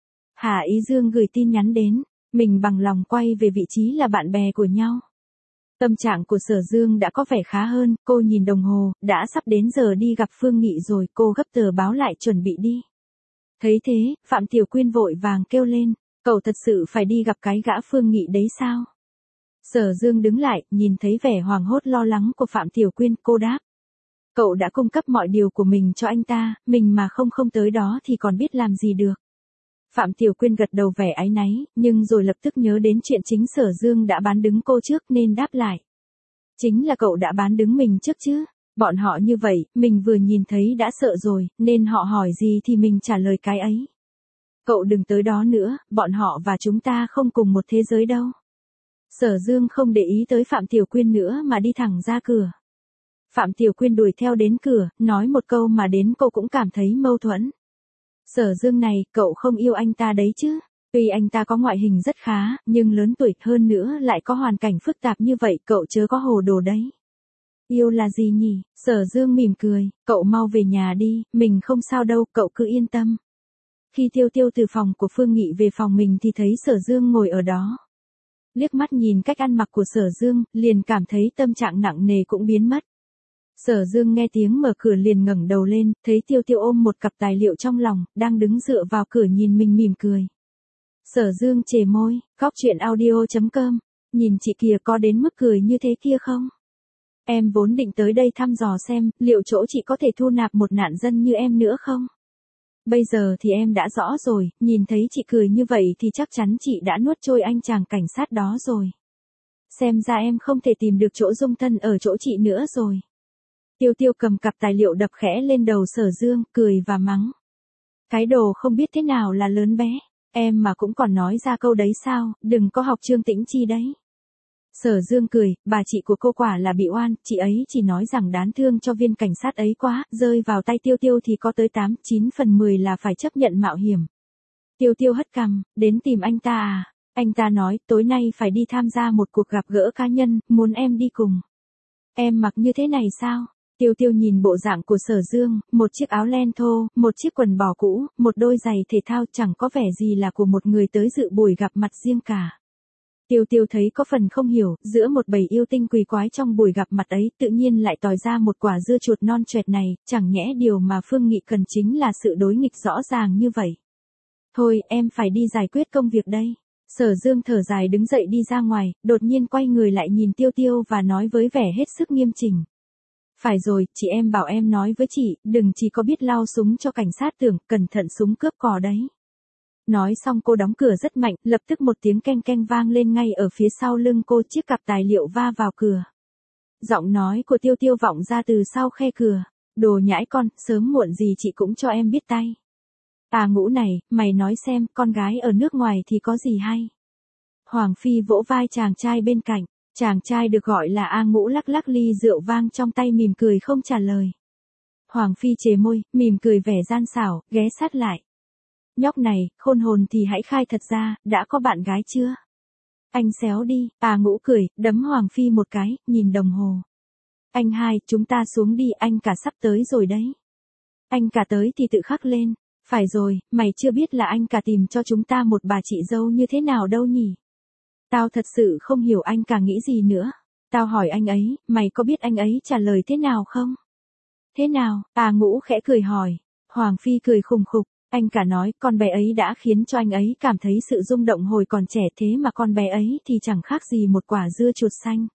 Hạ Ý Dương gửi tin nhắn đến, mình bằng lòng quay về vị trí là bạn bè của nhau. Tâm trạng của Sở Dương đã có vẻ khá hơn, cô nhìn đồng hồ, đã sắp đến giờ đi gặp Phương Nghị rồi, cô gấp tờ báo lại chuẩn bị đi. Thấy thế, Phạm Tiểu Quyên vội vàng kêu lên, cậu thật sự phải đi gặp cái gã Phương Nghị đấy sao? Sở Dương đứng lại, nhìn thấy vẻ hoảng hốt lo lắng của Phạm Tiểu Quyên, cô đáp. Cậu đã cung cấp mọi điều của mình cho anh ta, mình mà không tới đó thì còn biết làm gì được. Phạm Tiểu Quyên gật đầu vẻ áy náy, nhưng rồi lập tức nhớ đến chuyện chính Sở Dương đã bán đứng cô trước nên đáp lại. Chính là cậu đã bán đứng mình trước chứ. Bọn họ như vậy, mình vừa nhìn thấy đã sợ rồi, nên họ hỏi gì thì mình trả lời cái ấy. Cậu đừng tới đó nữa, bọn họ và chúng ta không cùng một thế giới đâu. Sở Dương không để ý tới Phạm Tiểu Quyên nữa mà đi thẳng ra cửa. Phạm Tiểu Quyên đuổi theo đến cửa, nói một câu mà đến cô cũng cảm thấy mâu thuẫn. Sở Dương này, cậu không yêu anh ta đấy chứ. Tuy anh ta có ngoại hình rất khá, nhưng lớn tuổi hơn nữa lại có hoàn cảnh phức tạp như vậy, cậu chớ có hồ đồ đấy. Yêu là gì nhỉ? Sở Dương mỉm cười, cậu mau về nhà đi, mình không sao đâu, cậu cứ yên tâm. Khi Tiêu Tiêu từ phòng của Phương Nghị về phòng mình thì thấy Sở Dương ngồi ở đó. Liếc mắt nhìn cách ăn mặc của Sở Dương, liền cảm thấy tâm trạng nặng nề cũng biến mất. Sở Dương nghe tiếng mở cửa liền ngẩng đầu lên, thấy Tiêu Tiêu ôm một cặp tài liệu trong lòng, đang đứng dựa vào cửa nhìn mình mỉm cười. Sở Dương chề môi, góc chuyện audio.com, nhìn chị kìa có đến mức cười như thế kia không? Em vốn định tới đây thăm dò xem, liệu chỗ chị có thể thu nạp một nạn dân như em nữa không? Bây giờ thì em đã rõ rồi, nhìn thấy chị cười như vậy thì chắc chắn chị đã nuốt trôi anh chàng cảnh sát đó rồi. Xem ra em không thể tìm được chỗ dung thân ở chỗ chị nữa rồi. Tiêu Tiêu cầm cặp tài liệu đập khẽ lên đầu Sở Dương, cười và mắng. Cái đồ không biết thế nào là lớn bé, em mà cũng còn nói ra câu đấy sao, đừng có học Trương Tĩnh Chi đấy. Sở Dương cười, bà chị của cô quả là bị oan, chị ấy chỉ nói rằng đáng thương cho viên cảnh sát ấy quá, rơi vào tay Tiêu Tiêu thì có tới 8-9 phần 10 là phải chấp nhận mạo hiểm. Tiêu Tiêu hất cằm, đến tìm anh ta à? Anh ta nói, tối nay phải đi tham gia một cuộc gặp gỡ cá nhân, muốn em đi cùng. Em mặc như thế này sao? Tiêu Tiêu nhìn bộ dạng của Sở Dương, một chiếc áo len thô, một chiếc quần bò cũ, một đôi giày thể thao chẳng có vẻ gì là của một người tới dự buổi gặp mặt riêng cả. Tiêu Tiêu thấy có phần không hiểu, giữa một bầy yêu tinh quỳ quái trong buổi gặp mặt ấy tự nhiên lại tòi ra một quả dưa chuột non choẹt này, chẳng nhẽ điều mà Phương Nghị cần chính là sự đối nghịch rõ ràng như vậy. Thôi, em phải đi giải quyết công việc đây. Sở Dương thở dài đứng dậy đi ra ngoài, đột nhiên quay người lại nhìn Tiêu Tiêu và nói với vẻ hết sức nghiêm chỉnh. Phải rồi, chị em bảo em nói với chị, đừng chỉ có biết lao súng cho cảnh sát tưởng, cẩn thận súng cướp cò đấy. Nói xong cô đóng cửa rất mạnh, lập tức một tiếng keng keng vang lên ngay ở phía sau lưng cô, chiếc cặp tài liệu va vào cửa. Giọng nói của Tiêu Tiêu vọng ra từ sau khe cửa. Đồ nhãi con, sớm muộn gì chị cũng cho em biết tay. À Ngũ này, mày nói xem, con gái ở nước ngoài thì có gì hay? Hoàng Phi vỗ vai chàng trai bên cạnh. Chàng trai được gọi là A Ngũ lắc lắc ly rượu vang trong tay mỉm cười không trả lời. Hoàng Phi chề môi, mỉm cười vẻ gian xảo, ghé sát lại. Nhóc này, khôn hồn thì hãy khai thật ra, đã có bạn gái chưa? Anh xéo đi, A Ngũ cười, đấm Hoàng Phi một cái, nhìn đồng hồ. Anh hai, chúng ta xuống đi, anh cả sắp tới rồi đấy. Anh cả tới thì tự khắc lên. Phải rồi, mày chưa biết là anh cả tìm cho chúng ta một bà chị dâu như thế nào đâu nhỉ? Tao thật sự không hiểu anh cả nghĩ gì nữa. Tao hỏi anh ấy, mày có biết anh ấy trả lời thế nào không? Thế nào? A Ngũ khẽ cười hỏi. Hoàng Phi cười khùng khục. Anh cả nói, con bé ấy đã khiến cho anh ấy cảm thấy sự rung động hồi còn trẻ, thế mà con bé ấy thì chẳng khác gì một quả dưa chuột xanh.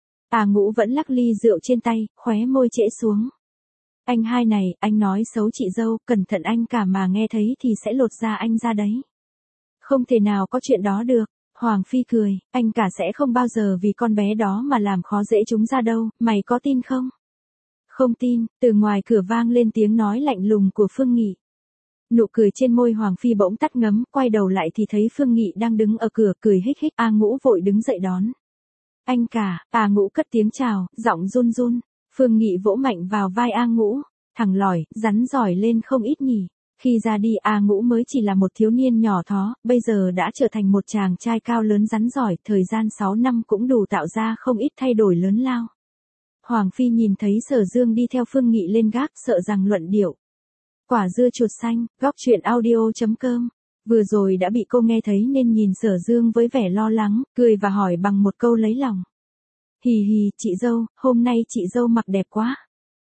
A Ngũ vẫn lắc ly rượu trên tay, khóe môi trễ xuống. Anh hai này, anh nói xấu chị dâu, cẩn thận anh cả mà nghe thấy thì sẽ lột da anh ra đấy. Không thể nào có chuyện đó được. Hoàng Phi cười, anh cả sẽ không bao giờ vì con bé đó mà làm khó dễ chúng ra đâu, mày có tin không? Không tin, từ ngoài cửa vang lên tiếng nói lạnh lùng của Phương Nghị. Nụ cười trên môi Hoàng Phi bỗng tắt ngấm, quay đầu lại thì thấy Phương Nghị đang đứng ở cửa cười hích hích. A Ngũ vội đứng dậy đón. Anh cả, A Ngũ cất tiếng chào, giọng run run. Phương Nghị vỗ mạnh vào vai A Ngũ, thằng lỏi, rắn giỏi lên không ít nhỉ. Khi ra đi A Ngũ mới chỉ là một thiếu niên nhỏ thó, bây giờ đã trở thành một chàng trai cao lớn rắn giỏi, thời gian 6 năm cũng đủ tạo ra không ít thay đổi lớn lao. Hoàng Phi nhìn thấy Sở Dương đi theo Phương Nghị lên gác, sợ rằng luận điệu. Quả dưa chuột xanh, góc chuyện audio.com. Vừa rồi đã bị cô nghe thấy nên nhìn Sở Dương với vẻ lo lắng, cười và hỏi bằng một câu lấy lòng. Hì hì, chị dâu, hôm nay chị dâu mặc đẹp quá.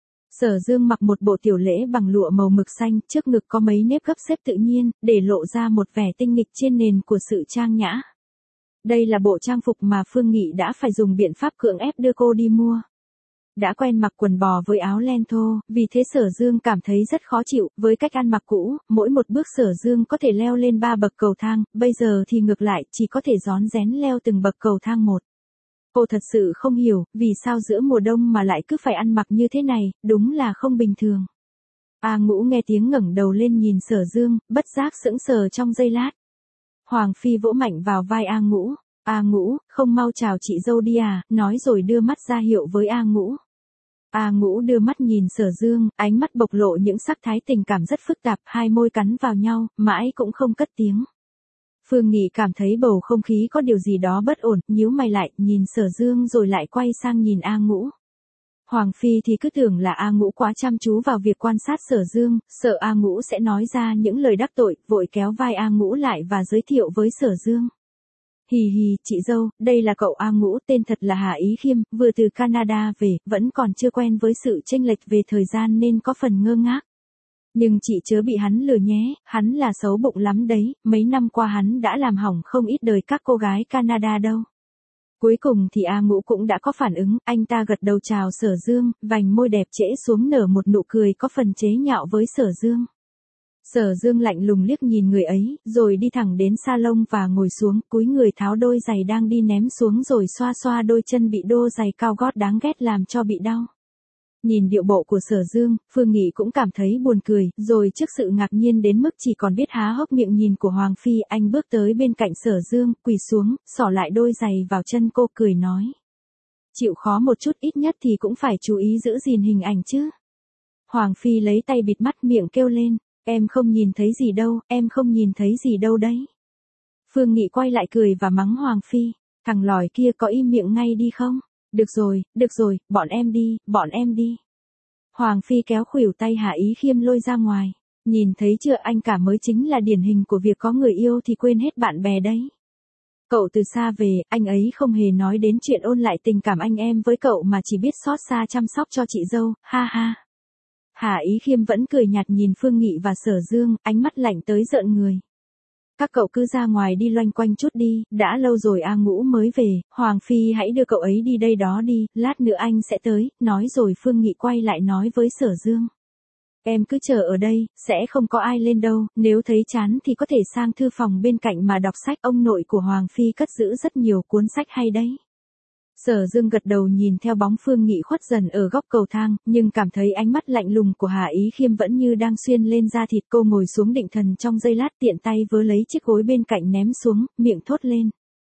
Sở Dương mặc một bộ tiểu lễ bằng lụa màu mực xanh, trước ngực có mấy nếp gấp xếp tự nhiên, để lộ ra một vẻ tinh nghịch trên nền của sự trang nhã. Đây là bộ trang phục mà Phương Nghị đã phải dùng biện pháp cưỡng ép đưa cô đi mua. đã quen mặc quần bò với áo len thô, vì thế Sở Dương cảm thấy rất khó chịu, với cách ăn mặc cũ, mỗi một bước Sở Dương có thể leo lên 3 bậc cầu thang, bây giờ thì ngược lại, chỉ có thể rón rén leo từng bậc cầu thang một. Cô thật sự không hiểu, vì sao giữa mùa đông mà lại cứ phải ăn mặc như thế này, đúng là không bình thường. A Ngũ nghe tiếng ngẩng đầu lên nhìn Sở Dương, bất giác sững sờ trong giây lát. Hoàng Phi vỗ mạnh vào vai A Ngũ. A Ngũ, không mau chào chị dâu đi à, nói rồi đưa mắt ra hiệu với A Ngũ. A Ngũ đưa mắt nhìn Sở Dương, ánh mắt bộc lộ những sắc thái tình cảm rất phức tạp, hai môi cắn vào nhau, mãi cũng không cất tiếng. Phương Nghị cảm thấy bầu không khí có điều gì đó bất ổn, nhíu mày lại, nhìn Sở Dương rồi lại quay sang nhìn A Ngũ. Hoàng Phi thì cứ tưởng là A Ngũ quá chăm chú vào việc quan sát Sở Dương, sợ A Ngũ sẽ nói ra những lời đắc tội, vội kéo vai A Ngũ lại và giới thiệu với Sở Dương. Hì hì, chị dâu, đây là cậu A Ngũ, tên thật là Hà Ý Khiêm, vừa từ Canada về, vẫn còn chưa quen với sự chênh lệch về thời gian nên có phần ngơ ngác. Nhưng chị chớ bị hắn lừa nhé, hắn là xấu bụng lắm đấy, mấy năm qua hắn đã làm hỏng không ít đời các cô gái Canada đâu. Cuối cùng thì A Ngũ cũng đã có phản ứng, anh ta gật đầu chào Sở Dương, vành môi đẹp trễ xuống nở một nụ cười có phần chế nhạo với Sở Dương. Sở Dương lạnh lùng liếc nhìn người ấy, rồi đi thẳng đến salon và ngồi xuống, cúi người tháo đôi giày đang đi ném xuống rồi xoa xoa đôi chân bị đô giày cao gót đáng ghét làm cho bị đau. Nhìn điệu bộ của Sở Dương, Phương Nghị cũng cảm thấy buồn cười, rồi trước sự ngạc nhiên đến mức chỉ còn biết há hốc miệng nhìn của Hoàng Phi, anh bước tới bên cạnh Sở Dương, quỳ xuống, xỏ lại đôi giày vào chân cô cười nói. Chịu khó một chút, ít nhất thì cũng phải chú ý giữ gìn hình ảnh chứ. Hoàng Phi lấy tay bịt mắt miệng kêu lên, em không nhìn thấy gì đâu, em không nhìn thấy gì đâu đấy. Phương Nghị quay lại cười và mắng Hoàng Phi, thằng lòi kia có im miệng ngay đi không? Được rồi, bọn em đi. Hoàng Phi kéo khuỷu tay Hạ Ý Khiêm lôi ra ngoài. Nhìn thấy chưa, anh cả mới chính là điển hình của việc có người yêu thì quên hết bạn bè đấy. Cậu từ xa về, anh ấy không hề nói đến chuyện ôn lại tình cảm anh em với cậu mà chỉ biết xót xa chăm sóc cho chị dâu, ha ha. Hạ Ý Khiêm vẫn cười nhạt nhìn Phương Nghị và Sở Dương, ánh mắt lạnh tới rợn người. Các cậu cứ ra ngoài đi loanh quanh chút đi, đã lâu rồi A Ngũ mới về, Hoàng Phi hãy đưa cậu ấy đi đây đó đi, lát nữa anh sẽ tới, nói rồi Phương Nghị quay lại nói với Sở Dương. Em cứ chờ ở đây, sẽ không có ai lên đâu, nếu thấy chán thì có thể sang thư phòng bên cạnh mà đọc sách, ông nội của Hoàng Phi cất giữ rất nhiều cuốn sách hay đấy. Sở Dương gật đầu nhìn theo bóng Phương Nghị khuất dần ở góc cầu thang, nhưng cảm thấy ánh mắt lạnh lùng của Hà Ý Khiêm vẫn như đang xuyên lên da thịt. Cô ngồi xuống định thần trong giây lát, tiện tay vớ lấy chiếc gối bên cạnh ném xuống, miệng thốt lên.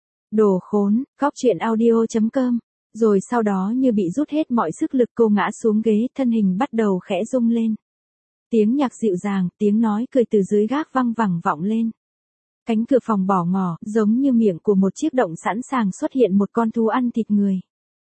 Đồ khốn, goctruyện.audio.com. Rồi sau đó như bị rút hết mọi sức lực, cô ngã xuống ghế, thân hình bắt đầu khẽ rung lên. Tiếng nhạc dịu dàng, tiếng nói cười từ dưới gác văng vẳng vọng lên. Cánh cửa phòng bỏ ngỏ, giống như miệng của một chiếc động sẵn sàng xuất hiện một con thú ăn thịt người.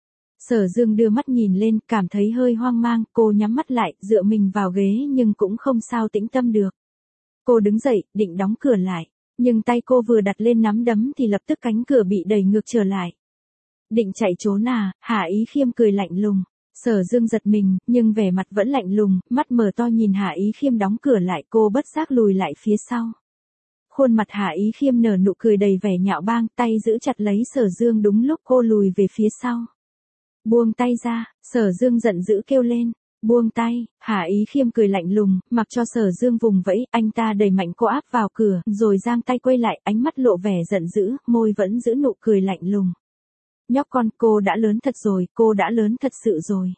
Sở Dương đưa mắt nhìn lên, cảm thấy hơi hoang mang, cô nhắm mắt lại, dựa mình vào ghế nhưng cũng không sao tĩnh tâm được. Cô đứng dậy, định đóng cửa lại, nhưng tay cô vừa đặt lên nắm đấm thì lập tức cánh cửa bị đẩy ngược trở lại. Định chạy trốn à? Hạ Ý Khiêm cười lạnh lùng. Sở Dương giật mình, nhưng vẻ mặt vẫn lạnh lùng, mắt mở to nhìn Hạ Ý Khiêm đóng cửa lại, cô bất giác lùi lại phía sau. Khuôn mặt Hạ Ý Khiêm nở nụ cười đầy vẻ nhạo báng, tay giữ chặt lấy Sở Dương đúng lúc cô lùi về phía sau. Buông tay ra, Sở Dương giận dữ kêu lên. Buông tay, Hạ Ý Khiêm cười lạnh lùng, mặc cho Sở Dương vùng vẫy, anh ta đẩy mạnh cô áp vào cửa, rồi giang tay quay lại, ánh mắt lộ vẻ giận dữ, môi vẫn giữ nụ cười lạnh lùng. Nhóc con, cô đã lớn thật rồi, cô đã lớn thật sự rồi.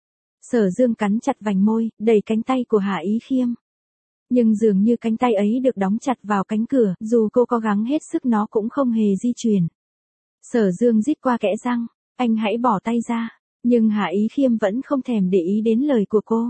Sở Dương cắn chặt vành môi, đẩy cánh tay của Hạ Ý Khiêm. Nhưng dường như cánh tay ấy được đóng chặt vào cánh cửa, dù cô có gắng hết sức nó cũng không hề di chuyển. Sở Dương rít qua kẽ răng, anh hãy bỏ tay ra, nhưng Hạ Ý Khiêm vẫn không thèm để ý đến lời của cô.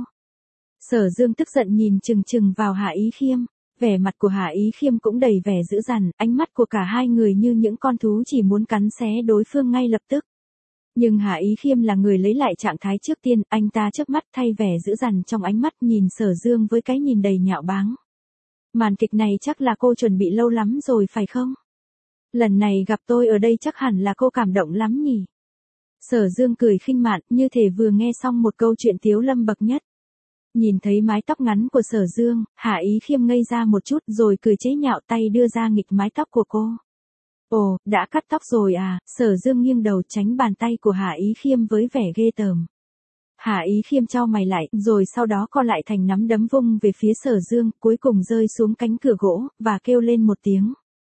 Sở Dương tức giận nhìn chừng chừng vào Hạ Ý Khiêm, vẻ mặt của Hạ Ý Khiêm cũng đầy vẻ dữ dằn, ánh mắt của cả hai người như những con thú chỉ muốn cắn xé đối phương ngay lập tức. Nhưng Hạ Ý Khiêm là người lấy lại trạng thái trước tiên, anh ta chớp mắt thay vẻ dữ dằn trong ánh mắt nhìn Sở Dương với cái nhìn đầy nhạo báng. Màn kịch này chắc là cô chuẩn bị lâu lắm rồi phải không? Lần này gặp tôi ở đây chắc hẳn là cô cảm động lắm nhỉ? Sở Dương cười khinh mạn, như thể vừa nghe xong một câu chuyện tiếu lâm bậc nhất. Nhìn thấy mái tóc ngắn của Sở Dương, Hạ Ý Khiêm ngây ra một chút rồi cười chế nhạo, tay đưa ra nghịch mái tóc của cô. Ồ, đã cắt tóc rồi à? Sở Dương nghiêng đầu tránh bàn tay của Hạ Ý Khiêm với vẻ ghê tởm. Hạ Ý Khiêm chau mày lại, rồi sau đó co lại thành nắm đấm vung về phía Sở Dương, cuối cùng rơi xuống cánh cửa gỗ, và kêu lên một tiếng.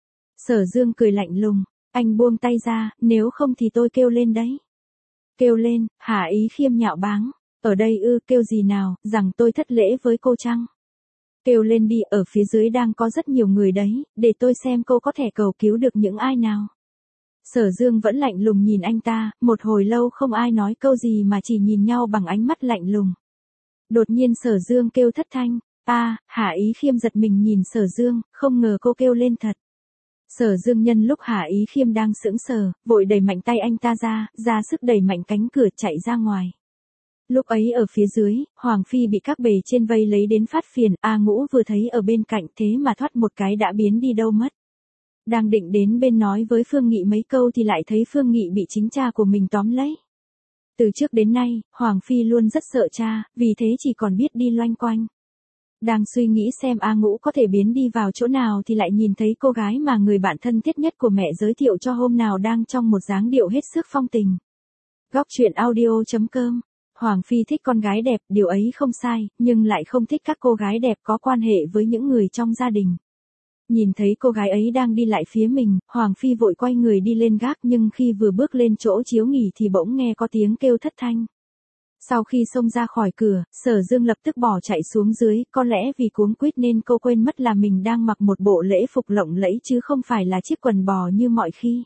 Sở Dương cười lạnh lùng, anh buông tay ra, nếu không thì tôi kêu lên đấy. Kêu lên, Hạ Ý Khiêm nhạo báng, ở đây kêu gì nào, rằng tôi thất lễ với cô chăng? Kêu lên đi, ở phía dưới đang có rất nhiều người đấy, để tôi xem cô có thể cầu cứu được những ai nào. Sở Dương vẫn lạnh lùng nhìn anh ta, một hồi lâu không ai nói câu gì mà chỉ nhìn nhau bằng ánh mắt lạnh lùng. Đột nhiên Sở Dương kêu thất thanh, Hạ Ý Khiêm giật mình nhìn Sở Dương, không ngờ cô kêu lên thật. Sở Dương nhân lúc Hạ Ý Khiêm đang sững sờ, vội đẩy mạnh tay anh ta ra sức đẩy mạnh cánh cửa chạy ra ngoài. Lúc ấy ở phía dưới, Hoàng Phi bị các bề trên vây lấy đến phát phiền, A Ngũ vừa thấy ở bên cạnh thế mà thoát một cái đã biến đi đâu mất. Đang định đến bên nói với Phương Nghị mấy câu thì lại thấy Phương Nghị bị chính cha của mình tóm lấy. Từ trước đến nay, Hoàng Phi luôn rất sợ cha, vì thế chỉ còn biết đi loanh quanh. Đang suy nghĩ xem A Ngũ có thể biến đi vào chỗ nào thì lại nhìn thấy cô gái mà người bạn thân thiết nhất của mẹ giới thiệu cho hôm nào đang trong một dáng điệu hết sức phong tình. Góc truyện audio.com. Hoàng Phi thích con gái đẹp, điều ấy không sai, nhưng lại không thích các cô gái đẹp có quan hệ với những người trong gia đình. Nhìn thấy cô gái ấy đang đi lại phía mình, Hoàng Phi vội quay người đi lên gác, nhưng khi vừa bước lên chỗ chiếu nghỉ thì bỗng nghe có tiếng kêu thất thanh. Sau khi xông ra khỏi cửa, Sở Dương lập tức bỏ chạy xuống dưới, có lẽ vì cuống quýt nên cô quên mất là mình đang mặc một bộ lễ phục lộng lẫy chứ không phải là chiếc quần bò như mọi khi.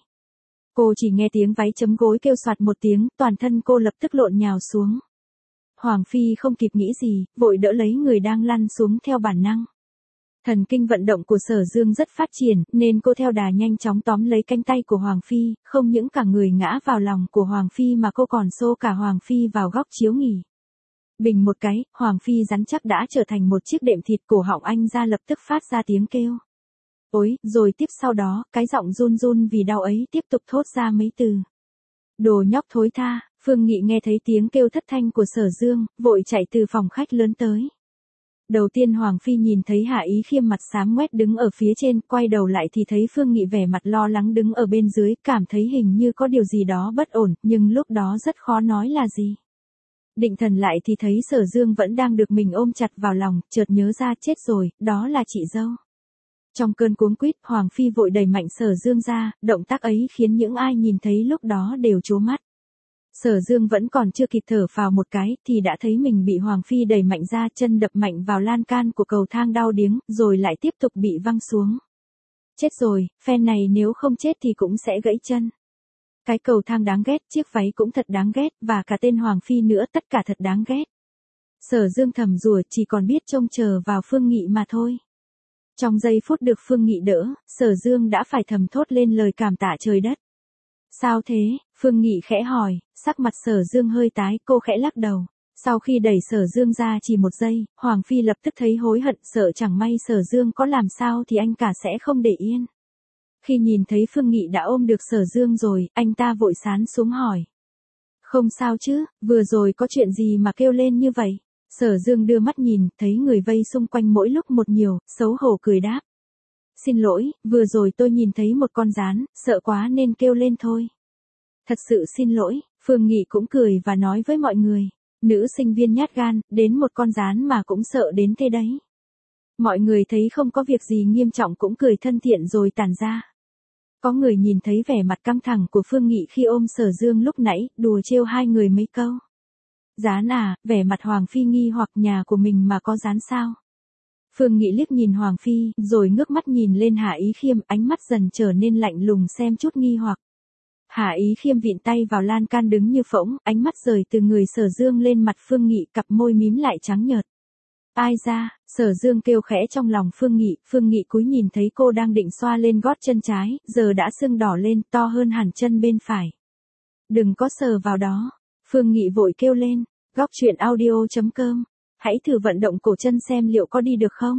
Cô chỉ nghe tiếng váy chấm gối kêu soạt một tiếng, toàn thân cô lập tức lộn nhào xuống. Hoàng Phi không kịp nghĩ gì, vội đỡ lấy người đang lăn xuống theo bản năng. Thần kinh vận động của Sở Dương rất phát triển, nên cô theo đà nhanh chóng tóm lấy cánh tay của Hoàng Phi, không những cả người ngã vào lòng của Hoàng Phi mà cô còn xô cả Hoàng Phi vào góc chiếu nghỉ. Bình một cái, Hoàng Phi rắn chắc đã trở thành một chiếc đệm thịt, cổ họng anh ra lập tức phát ra tiếng kêu. Ôi, rồi tiếp sau đó, cái giọng run run vì đau ấy tiếp tục thốt ra mấy từ. Đồ nhóc thối tha. Phương Nghị nghe thấy tiếng kêu thất thanh của Sở Dương, vội chạy từ phòng khách lớn tới. Đầu tiên Hoàng Phi nhìn thấy Hạ Ý Khiêm mặt xám ngoét đứng ở phía trên, quay đầu lại thì thấy Phương Nghị vẻ mặt lo lắng đứng ở bên dưới, cảm thấy hình như có điều gì đó bất ổn, nhưng lúc đó rất khó nói là gì. Định thần lại thì thấy Sở Dương vẫn đang được mình ôm chặt vào lòng, chợt nhớ ra chết rồi, đó là chị dâu. Trong cơn cuống quýt, Hoàng Phi vội đẩy mạnh Sở Dương ra, động tác ấy khiến những ai nhìn thấy lúc đó đều trố mắt. Sở Dương vẫn còn chưa kịp thở phào một cái, thì đã thấy mình bị Hoàng Phi đẩy mạnh ra, chân đập mạnh vào lan can của cầu thang đau điếng, rồi lại tiếp tục bị văng xuống. Chết rồi, phen này nếu không chết thì cũng sẽ gãy chân. Cái cầu thang đáng ghét, chiếc váy cũng thật đáng ghét, và cả tên Hoàng Phi nữa, tất cả thật đáng ghét. Sở Dương thầm rủa, chỉ còn biết trông chờ vào Phương Nghị mà thôi. Trong giây phút được Phương Nghị đỡ, Sở Dương đã phải thầm thốt lên lời cảm tạ trời đất. Sao thế? Phương Nghị khẽ hỏi, sắc mặt Sở Dương hơi tái, cô khẽ lắc đầu. Sau khi đẩy Sở Dương ra chỉ một giây, Hoàng Phi lập tức thấy hối hận, sợ chẳng may Sở Dương có làm sao thì anh cả sẽ không để yên. Khi nhìn thấy Phương Nghị đã ôm được Sở Dương rồi, anh ta vội sán xuống hỏi. Không sao chứ, vừa rồi có chuyện gì mà kêu lên như vậy? Sở Dương đưa mắt nhìn, thấy người vây xung quanh mỗi lúc một nhiều, xấu hổ cười đáp. Xin lỗi, vừa rồi tôi nhìn thấy một con gián, sợ quá nên kêu lên thôi. Thật sự xin lỗi, Phương Nghị cũng cười và nói với mọi người. Nữ sinh viên nhát gan, đến một con gián mà cũng sợ đến thế đấy. Mọi người thấy không có việc gì nghiêm trọng cũng cười thân thiện rồi tản ra. Có người nhìn thấy vẻ mặt căng thẳng của Phương Nghị khi ôm Sở Dương lúc nãy, đùa trêu hai người mấy câu. Gián à, vẻ mặt Hoàng Phi nghi hoặc nhà của mình mà có gián sao? Phương Nghị liếc nhìn Hoàng Phi, rồi ngước mắt nhìn lên Hạ Ý Khiêm, ánh mắt dần trở nên lạnh lùng xem chút nghi hoặc. Hạ Ý Khiêm vịn tay vào lan can đứng như phỗng, ánh mắt rời từ người Sở Dương lên mặt Phương Nghị, cặp môi mím lại trắng nhợt. Ai ra? Sở Dương kêu khẽ trong lòng Phương Nghị cúi nhìn thấy cô đang định xoa lên gót chân trái, giờ đã sưng đỏ lên, to hơn hẳn chân bên phải. Đừng có sờ vào đó. Phương Nghị vội kêu lên, góc truyện audio.com. Hãy thử vận động cổ chân xem liệu có đi được không?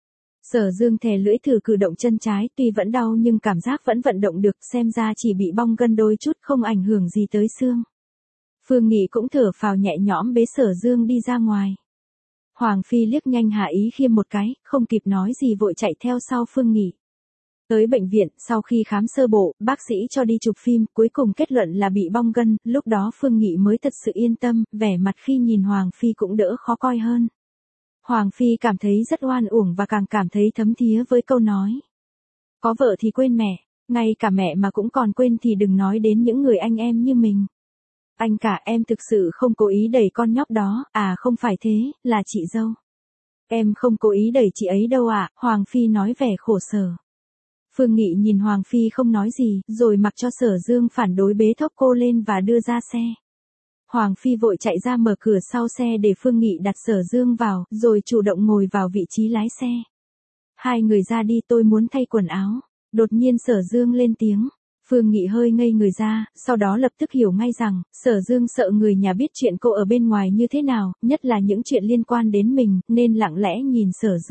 Sở Dương thè lưỡi thử cử động chân trái, tuy vẫn đau nhưng cảm giác vẫn vận động được, xem ra chỉ bị bong gân đôi chút, không ảnh hưởng gì tới xương. Phương Nghị cũng thở phào nhẹ nhõm bế Sở Dương đi ra ngoài. Hoàng Phi liếc nhanh Hạ Ý Khiêm một cái, không kịp nói gì vội chạy theo sau Phương Nghị. Tới bệnh viện, sau khi khám sơ bộ, bác sĩ cho đi chụp phim, cuối cùng kết luận là bị bong gân, lúc đó Phương Nghị mới thật sự yên tâm, vẻ mặt khi nhìn Hoàng Phi cũng đỡ khó coi hơn. Hoàng Phi cảm thấy rất oan uổng và càng cảm thấy thấm thía với câu nói. Có vợ thì quên mẹ, ngay cả mẹ mà cũng còn quên thì đừng nói đến những người anh em như mình. Anh cả, em thực sự không cố ý đẩy con nhóc đó, à không phải thế, là chị dâu. Em không cố ý đẩy chị ấy đâu ạ, Hoàng Phi nói vẻ khổ sở. Phương Nghị nhìn Hoàng Phi không nói gì, rồi mặc cho Sở Dương phản đối bế thốc cô lên và đưa ra xe. Hoàng Phi vội chạy ra mở cửa sau xe để Phương Nghị đặt Sở Dương vào, rồi chủ động ngồi vào vị trí lái xe. Hai người ra đi, tôi muốn thay quần áo. Đột nhiên Sở Dương lên tiếng. Phương Nghị hơi ngây người ra, sau đó lập tức hiểu ngay rằng, Sở Dương sợ người nhà biết chuyện cô ở bên ngoài như thế nào, nhất là những chuyện liên quan đến mình, nên lặng lẽ nhìn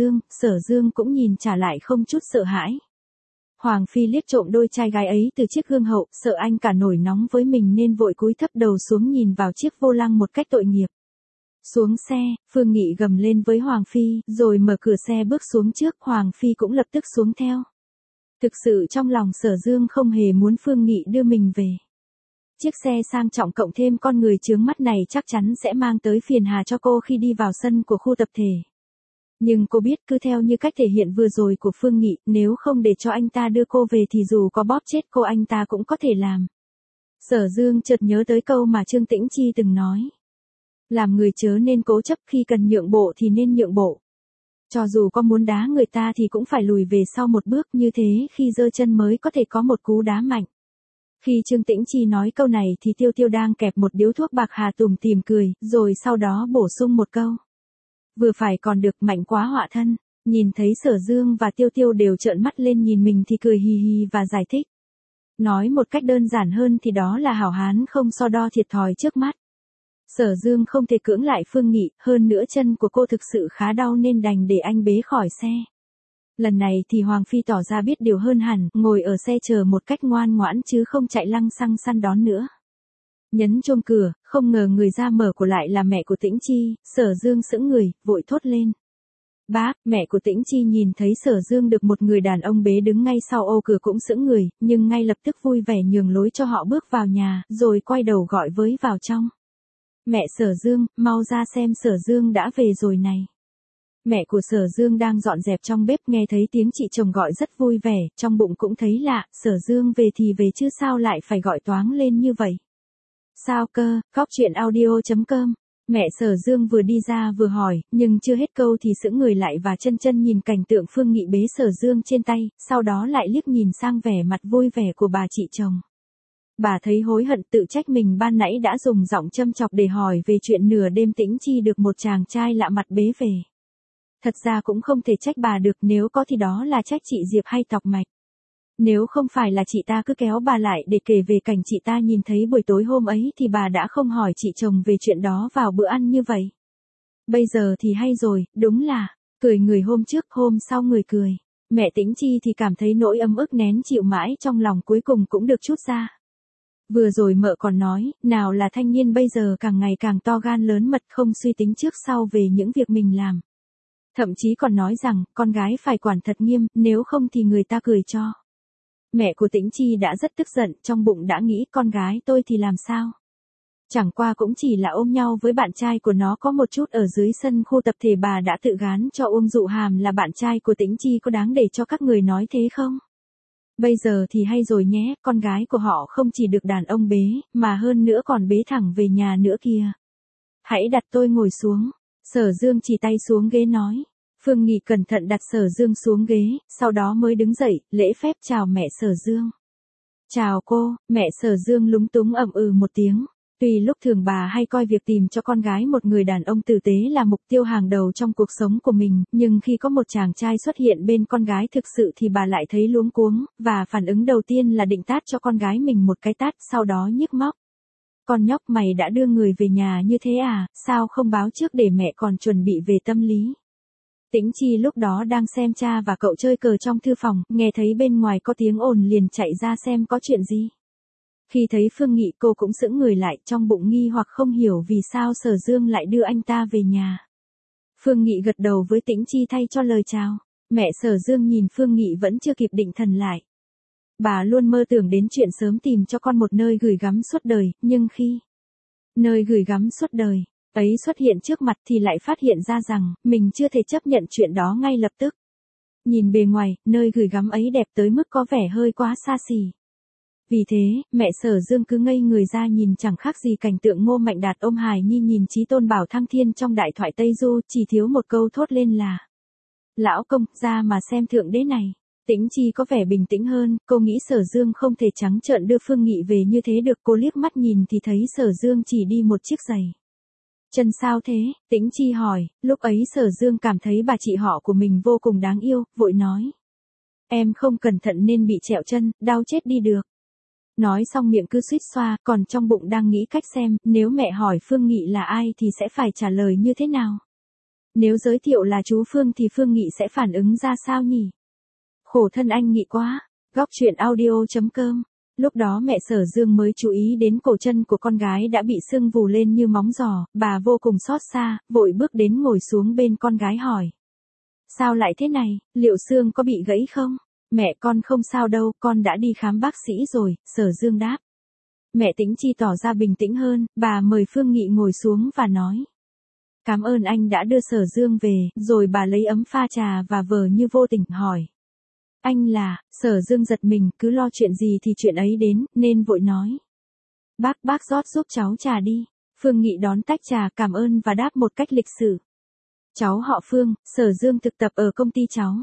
Sở Dương cũng nhìn trả lại không chút sợ hãi. Hoàng Phi liếc trộm đôi trai gái ấy từ chiếc gương hậu, sợ anh cả nổi nóng với mình nên vội cúi thấp đầu xuống nhìn vào chiếc vô lăng một cách tội nghiệp. Xuống xe, Phương Nghị gầm lên với Hoàng Phi, rồi mở cửa xe bước xuống trước, Hoàng Phi cũng lập tức xuống theo. Thực sự trong lòng Sở Dương không hề muốn Phương Nghị đưa mình về. Chiếc xe sang trọng cộng thêm con người chướng mắt này chắc chắn sẽ mang tới phiền hà cho cô khi đi vào sân của khu tập thể. Nhưng cô biết cứ theo như cách thể hiện vừa rồi của Phương Nghị, nếu không để cho anh ta đưa cô về thì dù có bóp chết cô anh ta cũng có thể làm. Sở Dương chợt nhớ tới câu mà Trương Tĩnh Chi từng nói. Làm người chớ nên cố chấp, khi cần nhượng bộ thì nên nhượng bộ. Cho dù có muốn đá người ta thì cũng phải lùi về sau một bước, như thế khi giơ chân mới có thể có một cú đá mạnh. Khi Trương Tĩnh Chi nói câu này thì Tiêu Tiêu đang kẹp một điếu thuốc bạc hà tủm tỉm cười, rồi sau đó bổ sung một câu. Vừa phải còn được, mạnh quá họa thân. Nhìn thấy Sở Dương và Tiêu Tiêu đều trợn mắt lên nhìn mình thì cười hì hì và giải thích. Nói một cách đơn giản hơn thì đó là hảo hán không so đo thiệt thòi trước mắt. Sở Dương không thể cưỡng lại Phương Nghị, hơn nữa chân của cô thực sự khá đau nên đành để anh bế khỏi xe. Lần này thì Hoàng Phi tỏ ra biết điều hơn hẳn, ngồi ở xe chờ một cách ngoan ngoãn chứ không chạy lăng xăng săn đón nữa. Nhấn chuông cửa, không ngờ người ra mở của lại là mẹ của Tĩnh Chi, Sở Dương sững người, vội thốt lên. Bác, mẹ của Tĩnh Chi nhìn thấy Sở Dương được một người đàn ông bế đứng ngay sau ô cửa cũng sững người, nhưng ngay lập tức vui vẻ nhường lối cho họ bước vào nhà, rồi quay đầu gọi với vào trong. Mẹ Sở Dương, mau ra xem Sở Dương đã về rồi này. Mẹ của Sở Dương đang dọn dẹp trong bếp nghe thấy tiếng chị chồng gọi rất vui vẻ, trong bụng cũng thấy lạ, Sở Dương về thì về chứ sao lại phải gọi toáng lên như vậy. Sao cơ, Cóc.audio.com. Mẹ Sở Dương vừa đi ra vừa hỏi, nhưng chưa hết câu thì sững người lại và chân chân nhìn cảnh tượng Phương Nghị bế Sở Dương trên tay, sau đó lại liếc nhìn sang vẻ mặt vui vẻ của bà chị chồng. Bà thấy hối hận tự trách mình ban nãy đã dùng giọng châm chọc để hỏi về chuyện nửa đêm Tĩnh Chi được một chàng trai lạ mặt bế về. Thật ra cũng không thể trách bà được, nếu có thì đó là trách chị Diệp hay Tọc Mạch. Nếu không phải là chị ta cứ kéo bà lại để kể về cảnh chị ta nhìn thấy buổi tối hôm ấy thì bà đã không hỏi chị chồng về chuyện đó vào bữa ăn như vậy. Bây giờ thì hay rồi, đúng là, cười người hôm trước, hôm sau người cười. Mẹ Tĩnh Chi thì cảm thấy nỗi ấm ức nén chịu mãi trong lòng cuối cùng cũng được trút ra. Vừa rồi mợ còn nói, nào là thanh niên bây giờ càng ngày càng to gan lớn mật không suy tính trước sau về những việc mình làm. Thậm chí còn nói rằng, con gái phải quản thật nghiêm, nếu không thì người ta cười cho. Mẹ của Tĩnh Chi đã rất tức giận, trong bụng đã nghĩ con gái tôi thì làm sao? Chẳng qua cũng chỉ là ôm nhau với bạn trai của nó có một chút ở dưới sân khu tập thể, bà đã tự gán cho Uông Dụ Hàm là bạn trai của Tĩnh Chi, có đáng để cho các người nói thế không? Bây giờ thì hay rồi nhé, con gái của họ không chỉ được đàn ông bế, mà hơn nữa còn bế thẳng về nhà nữa kìa. Hãy đặt tôi ngồi xuống. Sở Dương chỉ tay xuống ghế nói. Phương Nghị cẩn thận đặt Sở Dương xuống ghế, sau đó mới đứng dậy, lễ phép chào mẹ Sở Dương. Chào cô, mẹ Sở Dương lúng túng ậm ừ một tiếng. Tuy lúc thường bà hay coi việc tìm cho con gái một người đàn ông tử tế là mục tiêu hàng đầu trong cuộc sống của mình, nhưng khi có một chàng trai xuất hiện bên con gái thực sự thì bà lại thấy luống cuống, và phản ứng đầu tiên là định tát cho con gái mình một cái tát, sau đó nhức móc. Con nhóc mày đã đưa người về nhà như thế à, sao không báo trước để mẹ còn chuẩn bị về tâm lý. Tĩnh Chi lúc đó đang xem cha và cậu chơi cờ trong thư phòng, nghe thấy bên ngoài có tiếng ồn liền chạy ra xem có chuyện gì. Khi thấy Phương Nghị cô cũng sững người lại, trong bụng nghi hoặc không hiểu vì sao Sở Dương lại đưa anh ta về nhà. Phương Nghị gật đầu với Tĩnh Chi thay cho lời chào. Mẹ Sở Dương nhìn Phương Nghị vẫn chưa kịp định thần lại. Bà luôn mơ tưởng đến chuyện sớm tìm cho con một nơi gửi gắm suốt đời, nhưng khi nơi gửi gắm suốt đời ấy xuất hiện trước mặt thì lại phát hiện ra rằng mình chưa thể chấp nhận chuyện đó ngay lập tức. Nhìn bề ngoài, nơi gửi gắm ấy đẹp tới mức có vẻ hơi quá xa xỉ. Vì thế, mẹ Sở Dương cứ ngây người ra nhìn chẳng khác gì cảnh tượng Ngô Mạnh Đạt ôm hài nhi nhìn Chí Tôn Bảo thăng thiên trong đại thoại Tây Du, chỉ thiếu một câu thốt lên là: Lão công, ra mà xem thượng đế này. Tĩnh Chi có vẻ bình tĩnh hơn, cô nghĩ Sở Dương không thể trắng trợn đưa Phương Nghị về như thế được. Cô liếc mắt nhìn thì thấy Sở Dương chỉ đi một chiếc giày. Chân sao thế? Tĩnh Chi hỏi. Lúc ấy Sở Dương cảm thấy bà chị họ của mình vô cùng đáng yêu, vội nói: Em không cẩn thận nên bị trẹo chân, đau chết đi được. Nói xong miệng cứ suýt xoa, còn trong bụng đang nghĩ cách xem, nếu mẹ hỏi Phương Nghị là ai thì sẽ phải trả lời như thế nào. Nếu giới thiệu là chú Phương thì Phương Nghị sẽ phản ứng ra sao nhỉ? Khổ thân anh Nghị quá. Góc truyện audio.com. Lúc đó mẹ Sở Dương mới chú ý đến cổ chân của con gái đã bị sưng vù lên như móng giò, bà vô cùng xót xa, vội bước đến ngồi xuống bên con gái hỏi: Sao lại thế này, liệu xương có bị gãy không? Mẹ con không sao đâu, con đã đi khám bác sĩ rồi, Sở Dương đáp. Mẹ Tĩnh Chi tỏ ra bình tĩnh hơn, bà mời Phương Nghị ngồi xuống và nói: Cảm ơn anh đã đưa Sở Dương về, rồi bà lấy ấm pha trà và vờ như vô tình hỏi: Anh là? Sở Dương giật mình, cứ lo chuyện gì thì chuyện ấy đến, nên vội nói: Bác rót giúp cháu trà đi. Phương Nghị đón tách trà cảm ơn và đáp một cách lịch sự: Cháu họ Phương, Sở Dương thực tập ở công ty cháu.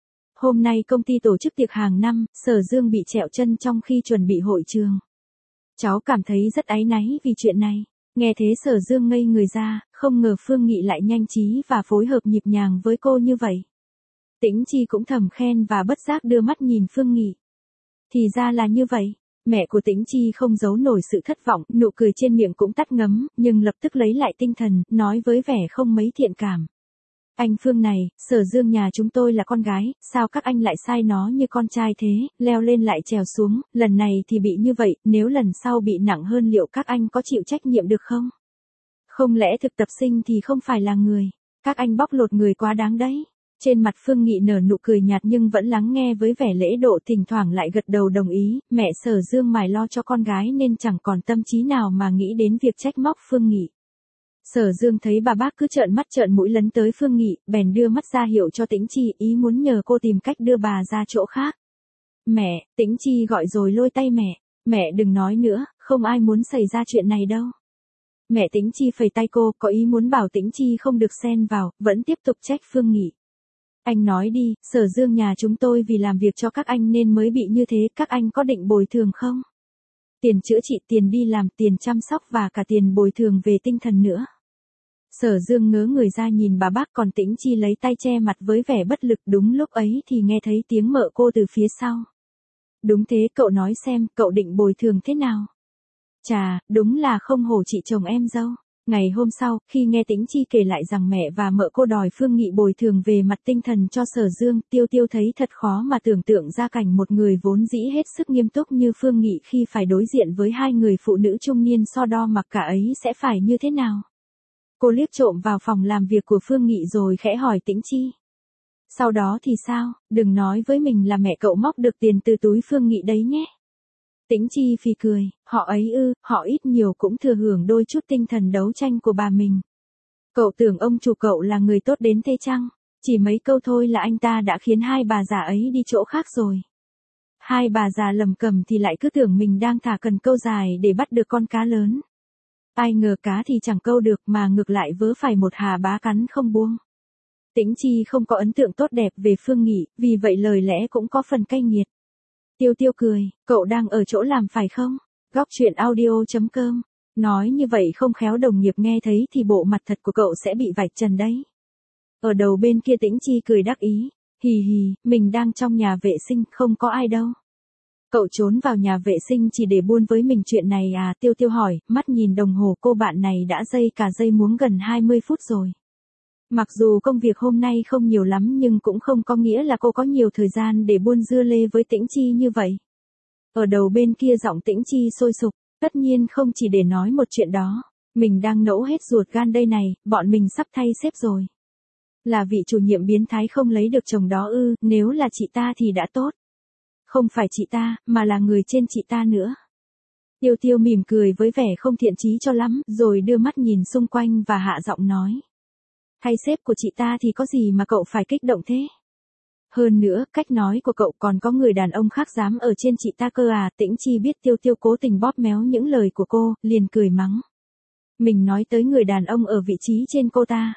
Hôm nay công ty tổ chức tiệc hàng năm, Sở Dương bị trẹo chân trong khi chuẩn bị hội trường. Cháu cảm thấy rất áy náy vì chuyện này. Nghe thế Sở Dương ngây người ra, không ngờ Phương Nghị lại nhanh trí và phối hợp nhịp nhàng với cô như vậy. Tĩnh Chi cũng thầm khen và bất giác đưa mắt nhìn Phương Nghị. Thì ra là như vậy. Mẹ của Tĩnh Chi không giấu nổi sự thất vọng, nụ cười trên miệng cũng tắt ngấm, nhưng lập tức lấy lại tinh thần, nói với vẻ không mấy thiện cảm: Anh Phương này, Sở Dương nhà chúng tôi là con gái, sao các anh lại sai nó như con trai thế, leo lên lại trèo xuống, lần này thì bị như vậy, nếu lần sau bị nặng hơn liệu các anh có chịu trách nhiệm được không? Không lẽ thực tập sinh thì không phải là người? Các anh bóc lột người quá đáng đấy. Trên mặt Phương Nghị nở nụ cười nhạt nhưng vẫn lắng nghe với vẻ lễ độ, thỉnh thoảng lại gật đầu đồng ý. Mẹ Sở Dương mải lo cho con gái nên chẳng còn tâm trí nào mà nghĩ đến việc trách móc Phương Nghị. Sở Dương thấy bà bác cứ trợn mắt trợn mũi lấn tới Phương Nghị, bèn đưa mắt ra hiệu cho Tĩnh Chi, ý muốn nhờ cô tìm cách đưa bà ra chỗ khác. Mẹ, Tĩnh Chi gọi rồi lôi tay mẹ. Mẹ đừng nói nữa, không ai muốn xảy ra chuyện này đâu. Mẹ Tĩnh Chi phẩy tay cô, có ý muốn bảo Tĩnh Chi không được xen vào, vẫn tiếp tục trách Phương Nghị. Anh nói đi, Sở Dương nhà chúng tôi vì làm việc cho các anh nên mới bị như thế, các anh có định bồi thường không? Tiền chữa trị, tiền đi làm, tiền chăm sóc và cả tiền bồi thường về tinh thần nữa. Sở Dương ngớ người ra nhìn bà bác, còn Tĩnh Chi lấy tay che mặt với vẻ bất lực. Đúng lúc ấy thì nghe thấy tiếng mợ cô từ phía sau. Đúng thế, cậu nói xem, cậu định bồi thường thế nào? Chà, đúng là không hổ chị chồng em dâu. Ngày hôm sau, khi nghe Tĩnh Chi kể lại rằng mẹ và mợ cô đòi Phương Nghị bồi thường về mặt tinh thần cho Sở Dương, Tiêu Tiêu thấy thật khó mà tưởng tượng ra cảnh một người vốn dĩ hết sức nghiêm túc như Phương Nghị khi phải đối diện với hai người phụ nữ trung niên so đo mặc cả ấy sẽ phải như thế nào. Cô liếc trộm vào phòng làm việc của Phương Nghị rồi khẽ hỏi Tĩnh Chi: Sau đó thì sao, đừng nói với mình là mẹ cậu móc được tiền từ túi Phương Nghị đấy nhé. Tĩnh Chi phì cười: Họ ấy họ ít nhiều cũng thừa hưởng đôi chút tinh thần đấu tranh của bà mình. Cậu tưởng ông chủ cậu là người tốt đến thế chăng? Chỉ mấy câu thôi là anh ta đã khiến hai bà già ấy đi chỗ khác rồi. Hai bà già lầm cầm thì lại cứ tưởng mình đang thả cần câu dài để bắt được con cá lớn. Ai ngờ cá thì chẳng câu được mà ngược lại vớ phải một hà bá cắn không buông. Tĩnh Chi không có ấn tượng tốt đẹp về Phương Nghị, vì vậy lời lẽ cũng có phần cay nghiệt. Tiêu Tiêu cười: Cậu đang ở chỗ làm phải không? Góc truyện audio.com. Nói như vậy không khéo đồng nghiệp nghe thấy thì bộ mặt thật của cậu sẽ bị vạch trần đấy. Ở đầu bên kia Tĩnh Chi cười đắc ý: Hì hì, mình đang trong nhà vệ sinh, không có ai đâu. Cậu trốn vào nhà vệ sinh chỉ để buôn với mình chuyện này à? Tiêu Tiêu hỏi, mắt nhìn đồng hồ cô bạn này đã dây cả dây muống gần 20 phút rồi. Mặc dù công việc hôm nay không nhiều lắm nhưng cũng không có nghĩa là cô có nhiều thời gian để buôn dưa lê với Tĩnh Chi như vậy. Ở đầu bên kia giọng Tĩnh Chi sôi sục: Tất nhiên không chỉ để nói một chuyện đó. Mình đang nẫu hết ruột gan đây này, bọn mình sắp thay sếp rồi. Là vị chủ nhiệm biến thái không lấy được chồng đó ư, nếu là chị ta thì đã tốt. Không phải chị ta, mà là người trên chị ta nữa. Tiêu Tiêu mỉm cười với vẻ không thiện chí cho lắm, rồi đưa mắt nhìn xung quanh và hạ giọng nói. Thay sếp của chị ta thì có gì mà cậu phải kích động thế? Hơn nữa, cách nói của cậu còn có người đàn ông khác dám ở trên chị ta cơ à? Tĩnh Chi biết Tiêu Tiêu cố tình bóp méo những lời của cô, liền cười mắng. Mình nói tới người đàn ông ở vị trí trên cô ta.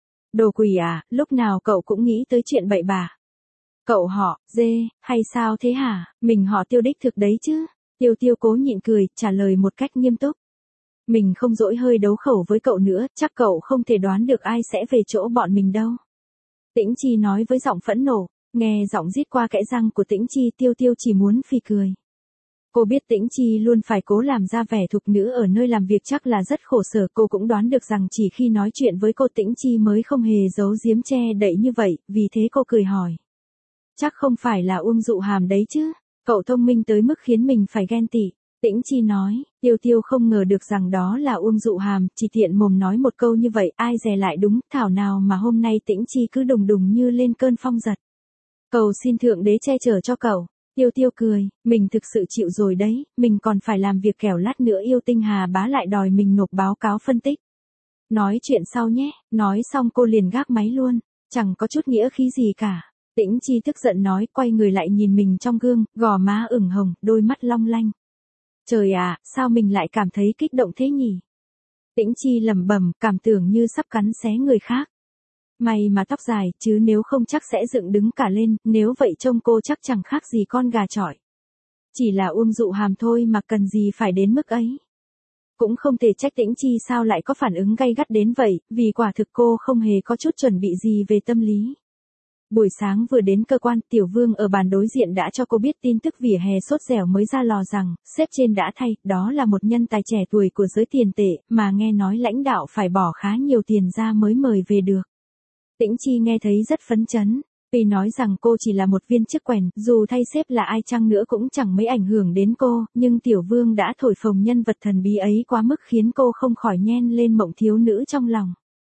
Đồ quỷ à, lúc nào cậu cũng nghĩ tới chuyện bậy bạ. Cậu họ, dê, hay sao thế hả? Mình họ Tiêu đích thực đấy chứ. Tiêu Tiêu cố nhịn cười, trả lời một cách nghiêm túc. Mình không dỗi hơi đấu khẩu với cậu nữa, chắc cậu không thể đoán được ai sẽ về chỗ bọn mình đâu. Tĩnh Chi nói với giọng phẫn nộ, nghe giọng rít qua kẽ răng của Tĩnh Chi, Tiêu Tiêu chỉ muốn phì cười. Cô biết Tĩnh Chi luôn phải cố làm ra vẻ thục nữ ở nơi làm việc chắc là rất khổ sở, cô cũng đoán được rằng chỉ khi nói chuyện với cô Tĩnh Chi mới không hề giấu giếm che đậy như vậy, vì thế cô cười hỏi. Chắc không phải là Uông Dụ Hàm đấy chứ, cậu thông minh tới mức khiến mình phải ghen tị. Tĩnh Chi nói, Tiêu Tiêu không ngờ được rằng đó là Uông Dụ Hàm, chỉ tiện mồm nói một câu như vậy, ai dè lại đúng, thảo nào mà hôm nay Tĩnh Chi cứ đùng đùng như lên cơn phong giật. Cầu xin Thượng Đế che chở cho cậu. Tiêu Tiêu cười, mình thực sự chịu rồi đấy, mình còn phải làm việc kẻo lát nữa Yêu Tinh Hà Bá lại đòi mình nộp báo cáo phân tích. Nói chuyện sau nhé, nói xong cô liền gác máy luôn, chẳng có chút nghĩa khí gì cả. Tĩnh Chi tức giận nói, quay người lại nhìn mình trong gương, gò má ửng hồng, đôi mắt long lanh. Trời ạ, sao mình lại cảm thấy kích động thế nhỉ? Tĩnh Chi lẩm bẩm, cảm tưởng như sắp cắn xé người khác. May mà tóc dài, chứ nếu không chắc sẽ dựng đứng cả lên, nếu vậy trông cô chắc chẳng khác gì con gà chọi. Chỉ là Uông Dụ Hàm thôi mà cần gì phải đến mức ấy. Cũng không thể trách Tĩnh Chi sao lại có phản ứng gay gắt đến vậy, vì quả thực cô không hề có chút chuẩn bị gì về tâm lý. Buổi sáng vừa đến cơ quan, Tiểu Vương ở bàn đối diện đã cho cô biết tin tức vỉa hè sốt dẻo mới ra lò rằng, sếp trên đã thay, đó là một nhân tài trẻ tuổi của giới tiền tệ, mà nghe nói lãnh đạo phải bỏ khá nhiều tiền ra mới mời về được. Tĩnh Chi nghe thấy rất phấn chấn, vì nói rằng cô chỉ là một viên chức quèn, dù thay sếp là ai chăng nữa cũng chẳng mấy ảnh hưởng đến cô, nhưng Tiểu Vương đã thổi phồng nhân vật thần bí ấy quá mức khiến cô không khỏi nhen lên mộng thiếu nữ trong lòng.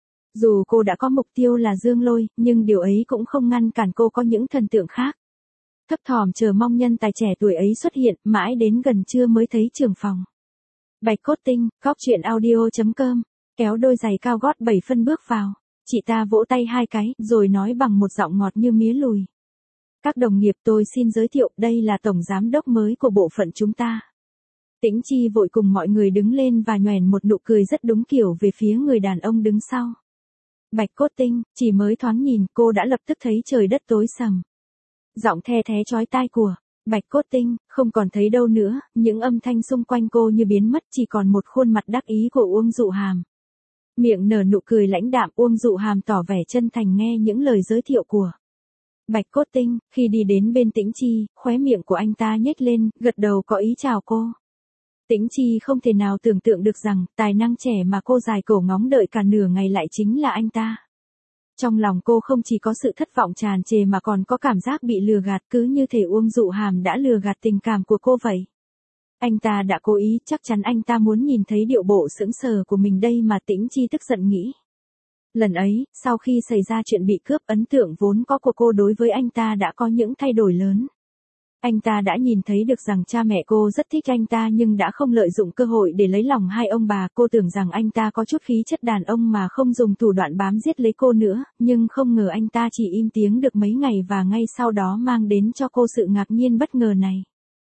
Dù cô đã có mục tiêu là Dương Lôi, nhưng điều ấy cũng không ngăn cản cô có những thần tượng khác. Thấp thỏm chờ mong nhân tài trẻ tuổi ấy xuất hiện, mãi đến gần trưa mới thấy trưởng phòng. Bạch Cốt Tinh, cóc.audio.com, kéo đôi giày cao gót 7 phân bước vào. Chị ta vỗ tay 2 cái, rồi nói bằng một giọng ngọt như mía lùi. Các đồng nghiệp, tôi xin giới thiệu, đây là tổng giám đốc mới của bộ phận chúng ta. Tĩnh Chi vội cùng mọi người đứng lên và nhoẻn một nụ cười rất đúng kiểu về phía người đàn ông đứng sau. Bạch Cốt Tinh, chỉ mới thoáng nhìn, cô đã lập tức thấy trời đất tối sầm. Giọng the thé chói tai của Bạch Cốt Tinh không còn thấy đâu nữa, những âm thanh xung quanh cô như biến mất, chỉ còn một khuôn mặt đắc ý của Uông Dụ Hàm. Miệng nở nụ cười lãnh đạm, Uông Dụ Hàm tỏ vẻ chân thành nghe những lời giới thiệu của Bạch Cốt Tinh. Khi đi đến bên Tĩnh Chi, khóe miệng của anh ta nhếch lên, gật đầu có ý chào cô. Tĩnh Chi không thể nào tưởng tượng được rằng, tài năng trẻ mà cô dài cổ ngóng đợi cả nửa ngày lại chính là anh ta. Trong lòng cô không chỉ có sự thất vọng tràn trề mà còn có cảm giác bị lừa gạt, cứ như thể Uông Dụ Hàm đã lừa gạt tình cảm của cô vậy. Anh ta đã cố ý, chắc chắn anh ta muốn nhìn thấy điệu bộ sững sờ của mình đây mà, Tĩnh Chi tức giận nghĩ. Lần ấy, sau khi xảy ra chuyện bị cướp, ấn tượng vốn có của cô đối với anh ta đã có những thay đổi lớn. Anh ta đã nhìn thấy được rằng cha mẹ cô rất thích anh ta nhưng đã không lợi dụng cơ hội để lấy lòng hai ông bà. Cô tưởng rằng anh ta có chút khí chất đàn ông mà không dùng thủ đoạn bám giết lấy cô nữa, nhưng không ngờ anh ta chỉ im tiếng được mấy ngày và ngay sau đó mang đến cho cô sự ngạc nhiên bất ngờ này.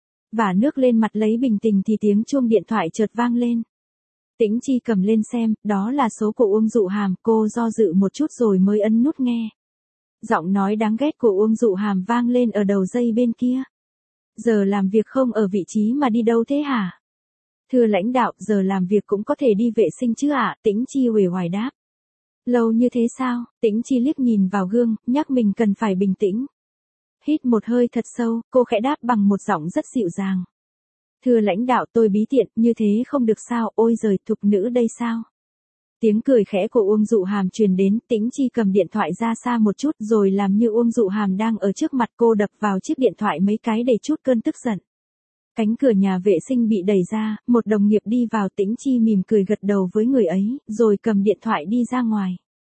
Vả nước lên mặt lấy bình tĩnh thì tiếng chuông điện thoại chợt vang lên. Tĩnh Chi cầm lên xem, đó là số của Uông Dụ Hàm, cô do dự một chút rồi mới ấn nút nghe. Giọng nói đáng ghét của Uông Dụ Hàm vang lên ở đầu dây bên kia. Giờ làm việc không ở vị trí mà đi đâu thế hả? Thưa lãnh đạo, giờ làm việc cũng có thể đi vệ sinh chứ ạ? Tĩnh Chi uể oải đáp. Lâu như thế sao? Tĩnh Chi liếc nhìn vào gương, nhắc mình cần phải bình tĩnh. Hít một hơi thật sâu, cô khẽ đáp bằng một giọng rất dịu dàng. Thưa lãnh đạo, tôi bí tiện, như thế không được sao, ôi giời, thục nữ đây sao? Tiếng cười khẽ của Uông Dụ Hàm truyền đến, Tĩnh Chi cầm điện thoại ra xa một chút rồi làm như Uông Dụ Hàm đang ở trước mặt cô, đập vào chiếc điện thoại mấy cái để trút cơn tức giận. Cánh cửa nhà vệ sinh bị đẩy ra, một đồng nghiệp đi vào, Tĩnh Chi mỉm cười gật đầu với người ấy, rồi cầm điện thoại đi ra ngoài.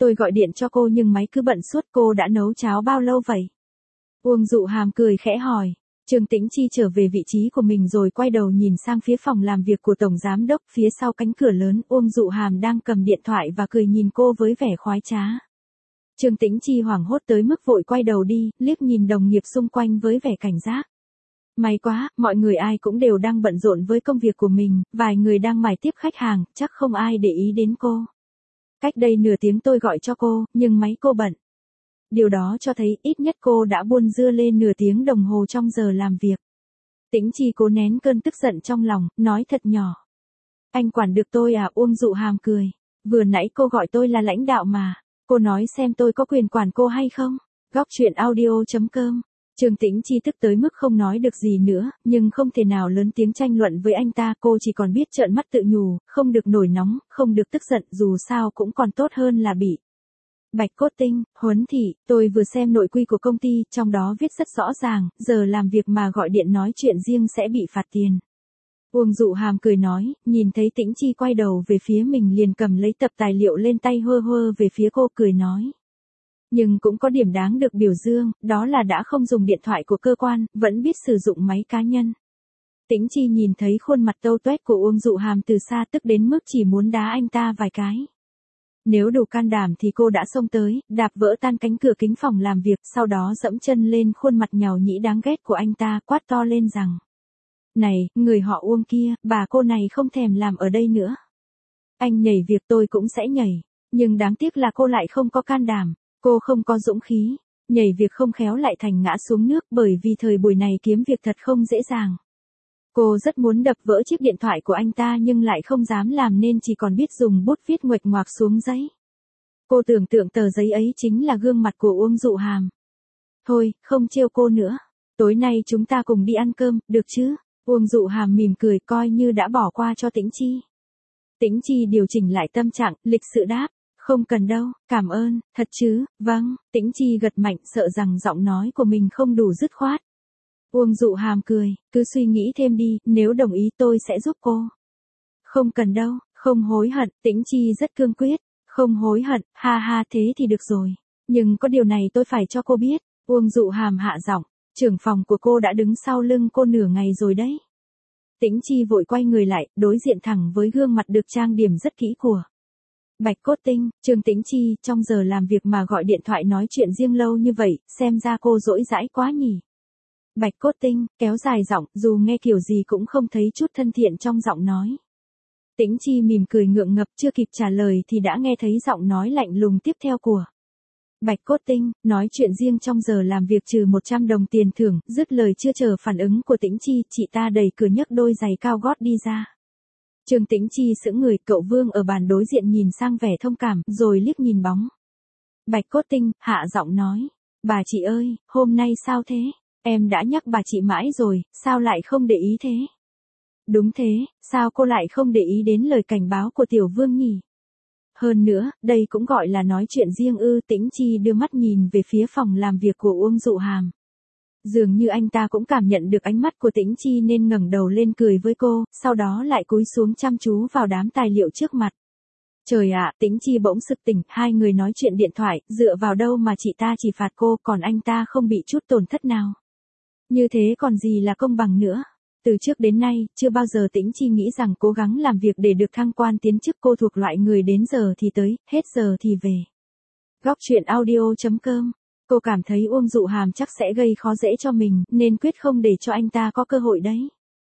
Tôi gọi điện cho cô nhưng máy cứ bận suốt. Cô đã nấu cháo bao lâu vậy? Uông Dụ Hàm cười khẽ hỏi. Trương Tĩnh Chi trở về vị trí của mình rồi quay đầu nhìn sang phía phòng làm việc của Tổng Giám Đốc. Phía sau cánh cửa lớn, Uông Dụ Hàm đang cầm điện thoại và cười nhìn cô với vẻ khoái trá. Trương Tĩnh Chi hoảng hốt tới mức vội quay đầu đi, liếc nhìn đồng nghiệp xung quanh với vẻ cảnh giác. May quá, mọi người ai cũng đều đang bận rộn với công việc của mình, vài người đang mải tiếp khách hàng, chắc không ai để ý đến cô. Cách đây nửa tiếng tôi gọi cho cô, nhưng máy cô bận. Điều đó cho thấy ít nhất cô đã buôn dưa lê nửa tiếng đồng hồ trong giờ làm việc. Tĩnh Chi cố nén cơn tức giận trong lòng, nói thật nhỏ. Anh quản được tôi à? Uông Dụ Hàm cười. Vừa nãy cô gọi tôi là lãnh đạo mà. Cô nói xem tôi có quyền quản cô hay không? Góc chuyện audio.com. Trương Tĩnh Chi tức tới mức không nói được gì nữa, nhưng không thể nào lớn tiếng tranh luận với anh ta. Cô chỉ còn biết trợn mắt tự nhủ, không được nổi nóng, không được tức giận, dù sao cũng còn tốt hơn là bị. Bạch Cốt Tinh, Huấn Thị, tôi vừa xem nội quy của công ty, trong đó viết rất rõ ràng, giờ làm việc mà gọi điện nói chuyện riêng sẽ bị phạt tiền. Uông Dụ Hàm cười nói, nhìn thấy Tĩnh Chi quay đầu về phía mình liền cầm lấy tập tài liệu lên tay hơ hơ về phía cô cười nói. Nhưng cũng có điểm đáng được biểu dương, đó là đã không dùng điện thoại của cơ quan, vẫn biết sử dụng máy cá nhân. Tĩnh Chi nhìn thấy khuôn mặt tâu tuét của Uông Dụ Hàm từ xa tức đến mức chỉ muốn đá anh ta vài cái. Nếu đủ can đảm thì cô đã xông tới, đạp vỡ tan cánh cửa kính phòng làm việc, sau đó dẫm chân lên khuôn mặt nhàu nhĩ đáng ghét của anh ta, quát to lên rằng. Này, người họ Uông kia, bà cô này không thèm làm ở đây nữa. Anh nhảy việc tôi cũng sẽ nhảy, nhưng đáng tiếc là cô lại không có can đảm, cô không có dũng khí, nhảy việc không khéo lại thành ngã xuống nước bởi vì thời buổi này kiếm việc thật không dễ dàng. Cô rất muốn đập vỡ chiếc điện thoại của anh ta nhưng lại không dám làm nên chỉ còn biết dùng bút viết nguệch ngoạc xuống giấy. Cô tưởng tượng tờ giấy ấy chính là gương mặt của Uông Dụ Hàm. Thôi, không trêu cô nữa. Tối nay chúng ta cùng đi ăn cơm, được chứ? Uông Dụ Hàm mỉm cười coi như đã bỏ qua cho Tĩnh Chi. Tĩnh Chi điều chỉnh lại tâm trạng, lịch sự đáp. Không cần đâu, cảm ơn, thật chứ, vâng. Tĩnh Chi gật mạnh sợ rằng giọng nói của mình không đủ dứt khoát. Uông Dụ Hàm cười, cứ suy nghĩ thêm đi, nếu đồng ý tôi sẽ giúp cô. Không cần đâu, không hối hận, Tĩnh Chi rất cương quyết, không hối hận, ha ha thế thì được rồi. Nhưng có điều này tôi phải cho cô biết, Uông Dụ Hàm hạ giọng, trưởng phòng của cô đã đứng sau lưng cô nửa ngày rồi đấy. Tĩnh Chi vội quay người lại, đối diện thẳng với gương mặt được trang điểm rất kỹ của Bạch Cốt Tinh, Trương Tĩnh Chi, trong giờ làm việc mà gọi điện thoại nói chuyện riêng lâu như vậy, xem ra cô dỗi dãi quá nhỉ. Bạch Cốt Tinh, kéo dài giọng, dù nghe kiểu gì cũng không thấy chút thân thiện trong giọng nói. Tĩnh Chi mỉm cười ngượng ngập chưa kịp trả lời thì đã nghe thấy giọng nói lạnh lùng tiếp theo của Bạch Cốt Tinh, nói chuyện riêng trong giờ làm việc trừ 100 đồng tiền thưởng, dứt lời chưa chờ phản ứng của Tĩnh Chi, chị ta đẩy cửa nhấc đôi giày cao gót đi ra. Trương Tĩnh Chi sững người, cậu Vương ở bàn đối diện nhìn sang vẻ thông cảm, rồi liếc nhìn bóng Bạch Cốt Tinh, hạ giọng nói, bà chị ơi, hôm nay sao thế? Em đã nhắc bà chị mãi rồi, sao lại không để ý thế? Đúng thế, sao cô lại không để ý đến lời cảnh báo của Tiểu Vương nhỉ? Hơn nữa, đây cũng gọi là nói chuyện riêng ư? Tĩnh Chi đưa mắt nhìn về phía phòng làm việc của Uông Dụ Hàm. Dường như anh ta cũng cảm nhận được ánh mắt của Tĩnh Chi nên ngẩng đầu lên cười với cô, sau đó lại cúi xuống chăm chú vào đám tài liệu trước mặt. Trời ạ, Tĩnh Chi bỗng sực tỉnh, hai người nói chuyện điện thoại, dựa vào đâu mà chị ta chỉ phạt cô, còn anh ta không bị chút tổn thất nào. Như thế còn gì là công bằng nữa. Từ trước đến nay, chưa bao giờ Tĩnh Chi nghĩ rằng cố gắng làm việc để được thăng quan tiến chức. Cô thuộc loại người đến giờ thì tới, hết giờ thì về. Góc chuyện audio.com. Cô cảm thấy Uông Dụ Hàm chắc sẽ gây khó dễ cho mình, nên quyết không để cho anh ta có cơ hội đấy.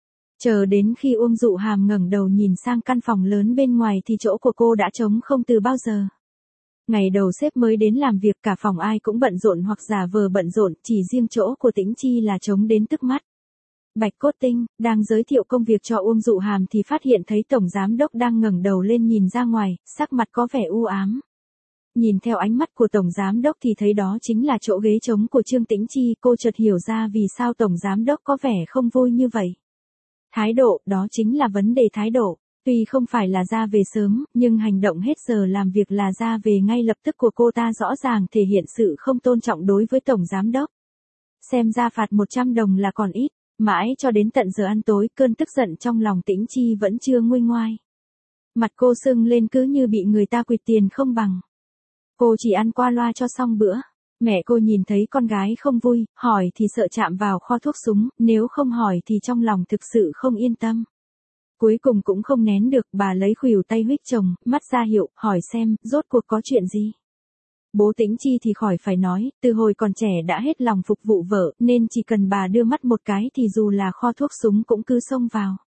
Chờ đến khi Uông Dụ Hàm ngẩng đầu nhìn sang căn phòng lớn bên ngoài thì chỗ của cô đã trống không từ bao giờ. Ngày đầu sếp mới đến làm việc cả phòng ai cũng bận rộn hoặc giả vờ bận rộn, chỉ riêng chỗ của Tĩnh Chi là trống đến tức mắt. Bạch Cốt Tinh, đang giới thiệu công việc cho Uông Dụ Hàm thì phát hiện thấy Tổng Giám Đốc đang ngẩng đầu lên nhìn ra ngoài, sắc mặt có vẻ u ám. Nhìn theo ánh mắt của Tổng Giám Đốc thì thấy đó chính là chỗ ghế trống của Trương Tĩnh Chi, cô chợt hiểu ra vì sao Tổng Giám Đốc có vẻ không vui như vậy. Thái độ, đó chính là vấn đề thái độ. Tuy không phải là ra về sớm, nhưng hành động hết giờ làm việc là ra về ngay lập tức của cô ta rõ ràng thể hiện sự không tôn trọng đối với Tổng Giám Đốc. Xem ra phạt 100 đồng là còn ít, mãi cho đến tận giờ ăn tối, cơn tức giận trong lòng Tĩnh Chi vẫn chưa nguôi ngoai. Mặt cô sưng lên cứ như bị người ta quỵt tiền không bằng. Cô chỉ ăn qua loa cho xong bữa. Mẹ cô nhìn thấy con gái không vui, hỏi thì sợ chạm vào kho thuốc súng, nếu không hỏi thì trong lòng thực sự không yên tâm. Cuối cùng cũng không nén được, bà lấy khuỷu tay huých chồng, mắt ra hiệu, hỏi xem, rốt cuộc có chuyện gì. Bố Tĩnh Chi thì khỏi phải nói, từ hồi còn trẻ đã hết lòng phục vụ vợ, nên chỉ cần bà đưa mắt một cái thì dù là kho thuốc súng cũng cứ xông vào.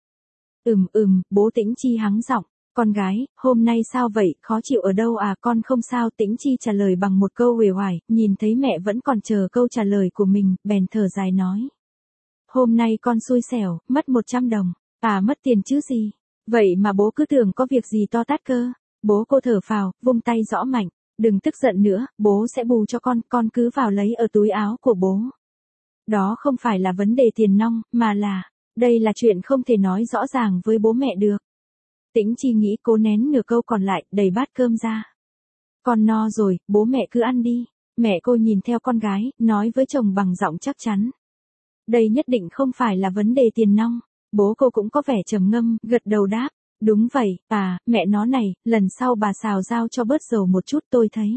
Bố Tĩnh Chi hắng giọng, con gái, hôm nay sao vậy, khó chịu ở đâu à, con không sao. Tĩnh Chi trả lời bằng một câu uể oải, nhìn thấy mẹ vẫn còn chờ câu trả lời của mình, bèn thở dài nói. Hôm nay con xui xẻo, mất 100 đồng, à mất tiền chứ gì, vậy mà bố cứ tưởng có việc gì to tát cơ. Bố cô thở phào, vung tay gõ mạnh, đừng tức giận nữa, bố sẽ bù cho con cứ vào lấy ở túi áo của bố. Đó không phải là vấn đề tiền nong, mà là, đây là chuyện không thể nói rõ ràng với bố mẹ được. Tĩnh Chi nghĩ cố nén nửa câu còn lại, đẩy bát cơm ra. Con no rồi, bố mẹ cứ ăn đi. Mẹ cô nhìn theo con gái, nói với chồng bằng giọng chắc chắn. Đây nhất định không phải là vấn đề tiền nong. Bố cô cũng có vẻ trầm ngâm, gật đầu đáp. Đúng vậy, à, mẹ nó này, lần sau bà xào rau cho bớt dầu một chút tôi thấy.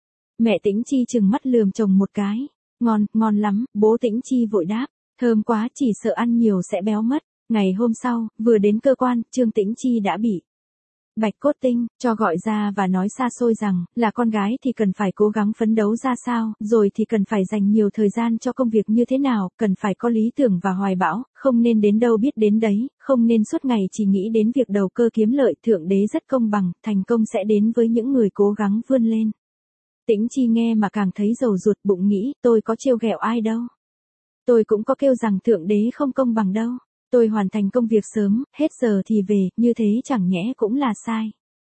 Mẹ Tĩnh Chi trừng mắt lườm chồng một cái. Ngon lắm, bố Tĩnh Chi vội đáp. Thơm quá, chỉ sợ ăn nhiều sẽ béo mất. Ngày hôm sau, vừa đến cơ quan, Trương Tĩnh Chi đã bị Bạch Cốt Tinh cho gọi ra và nói xa xôi rằng, là con gái thì cần phải cố gắng phấn đấu ra sao, rồi thì cần phải dành nhiều thời gian cho công việc như thế nào, cần phải có lý tưởng và hoài bão, không nên đến đâu biết đến đấy, không nên suốt ngày chỉ nghĩ đến việc đầu cơ kiếm lợi. Thượng đế rất công bằng, thành công sẽ đến với những người cố gắng vươn lên. Tĩnh Chi nghe mà càng thấy dầu ruột, bụng nghĩ, tôi có trêu ghẹo ai đâu. Tôi cũng có kêu rằng thượng đế không công bằng đâu. Tôi hoàn thành công việc sớm, hết giờ thì về, như thế chẳng nhẽ cũng là sai.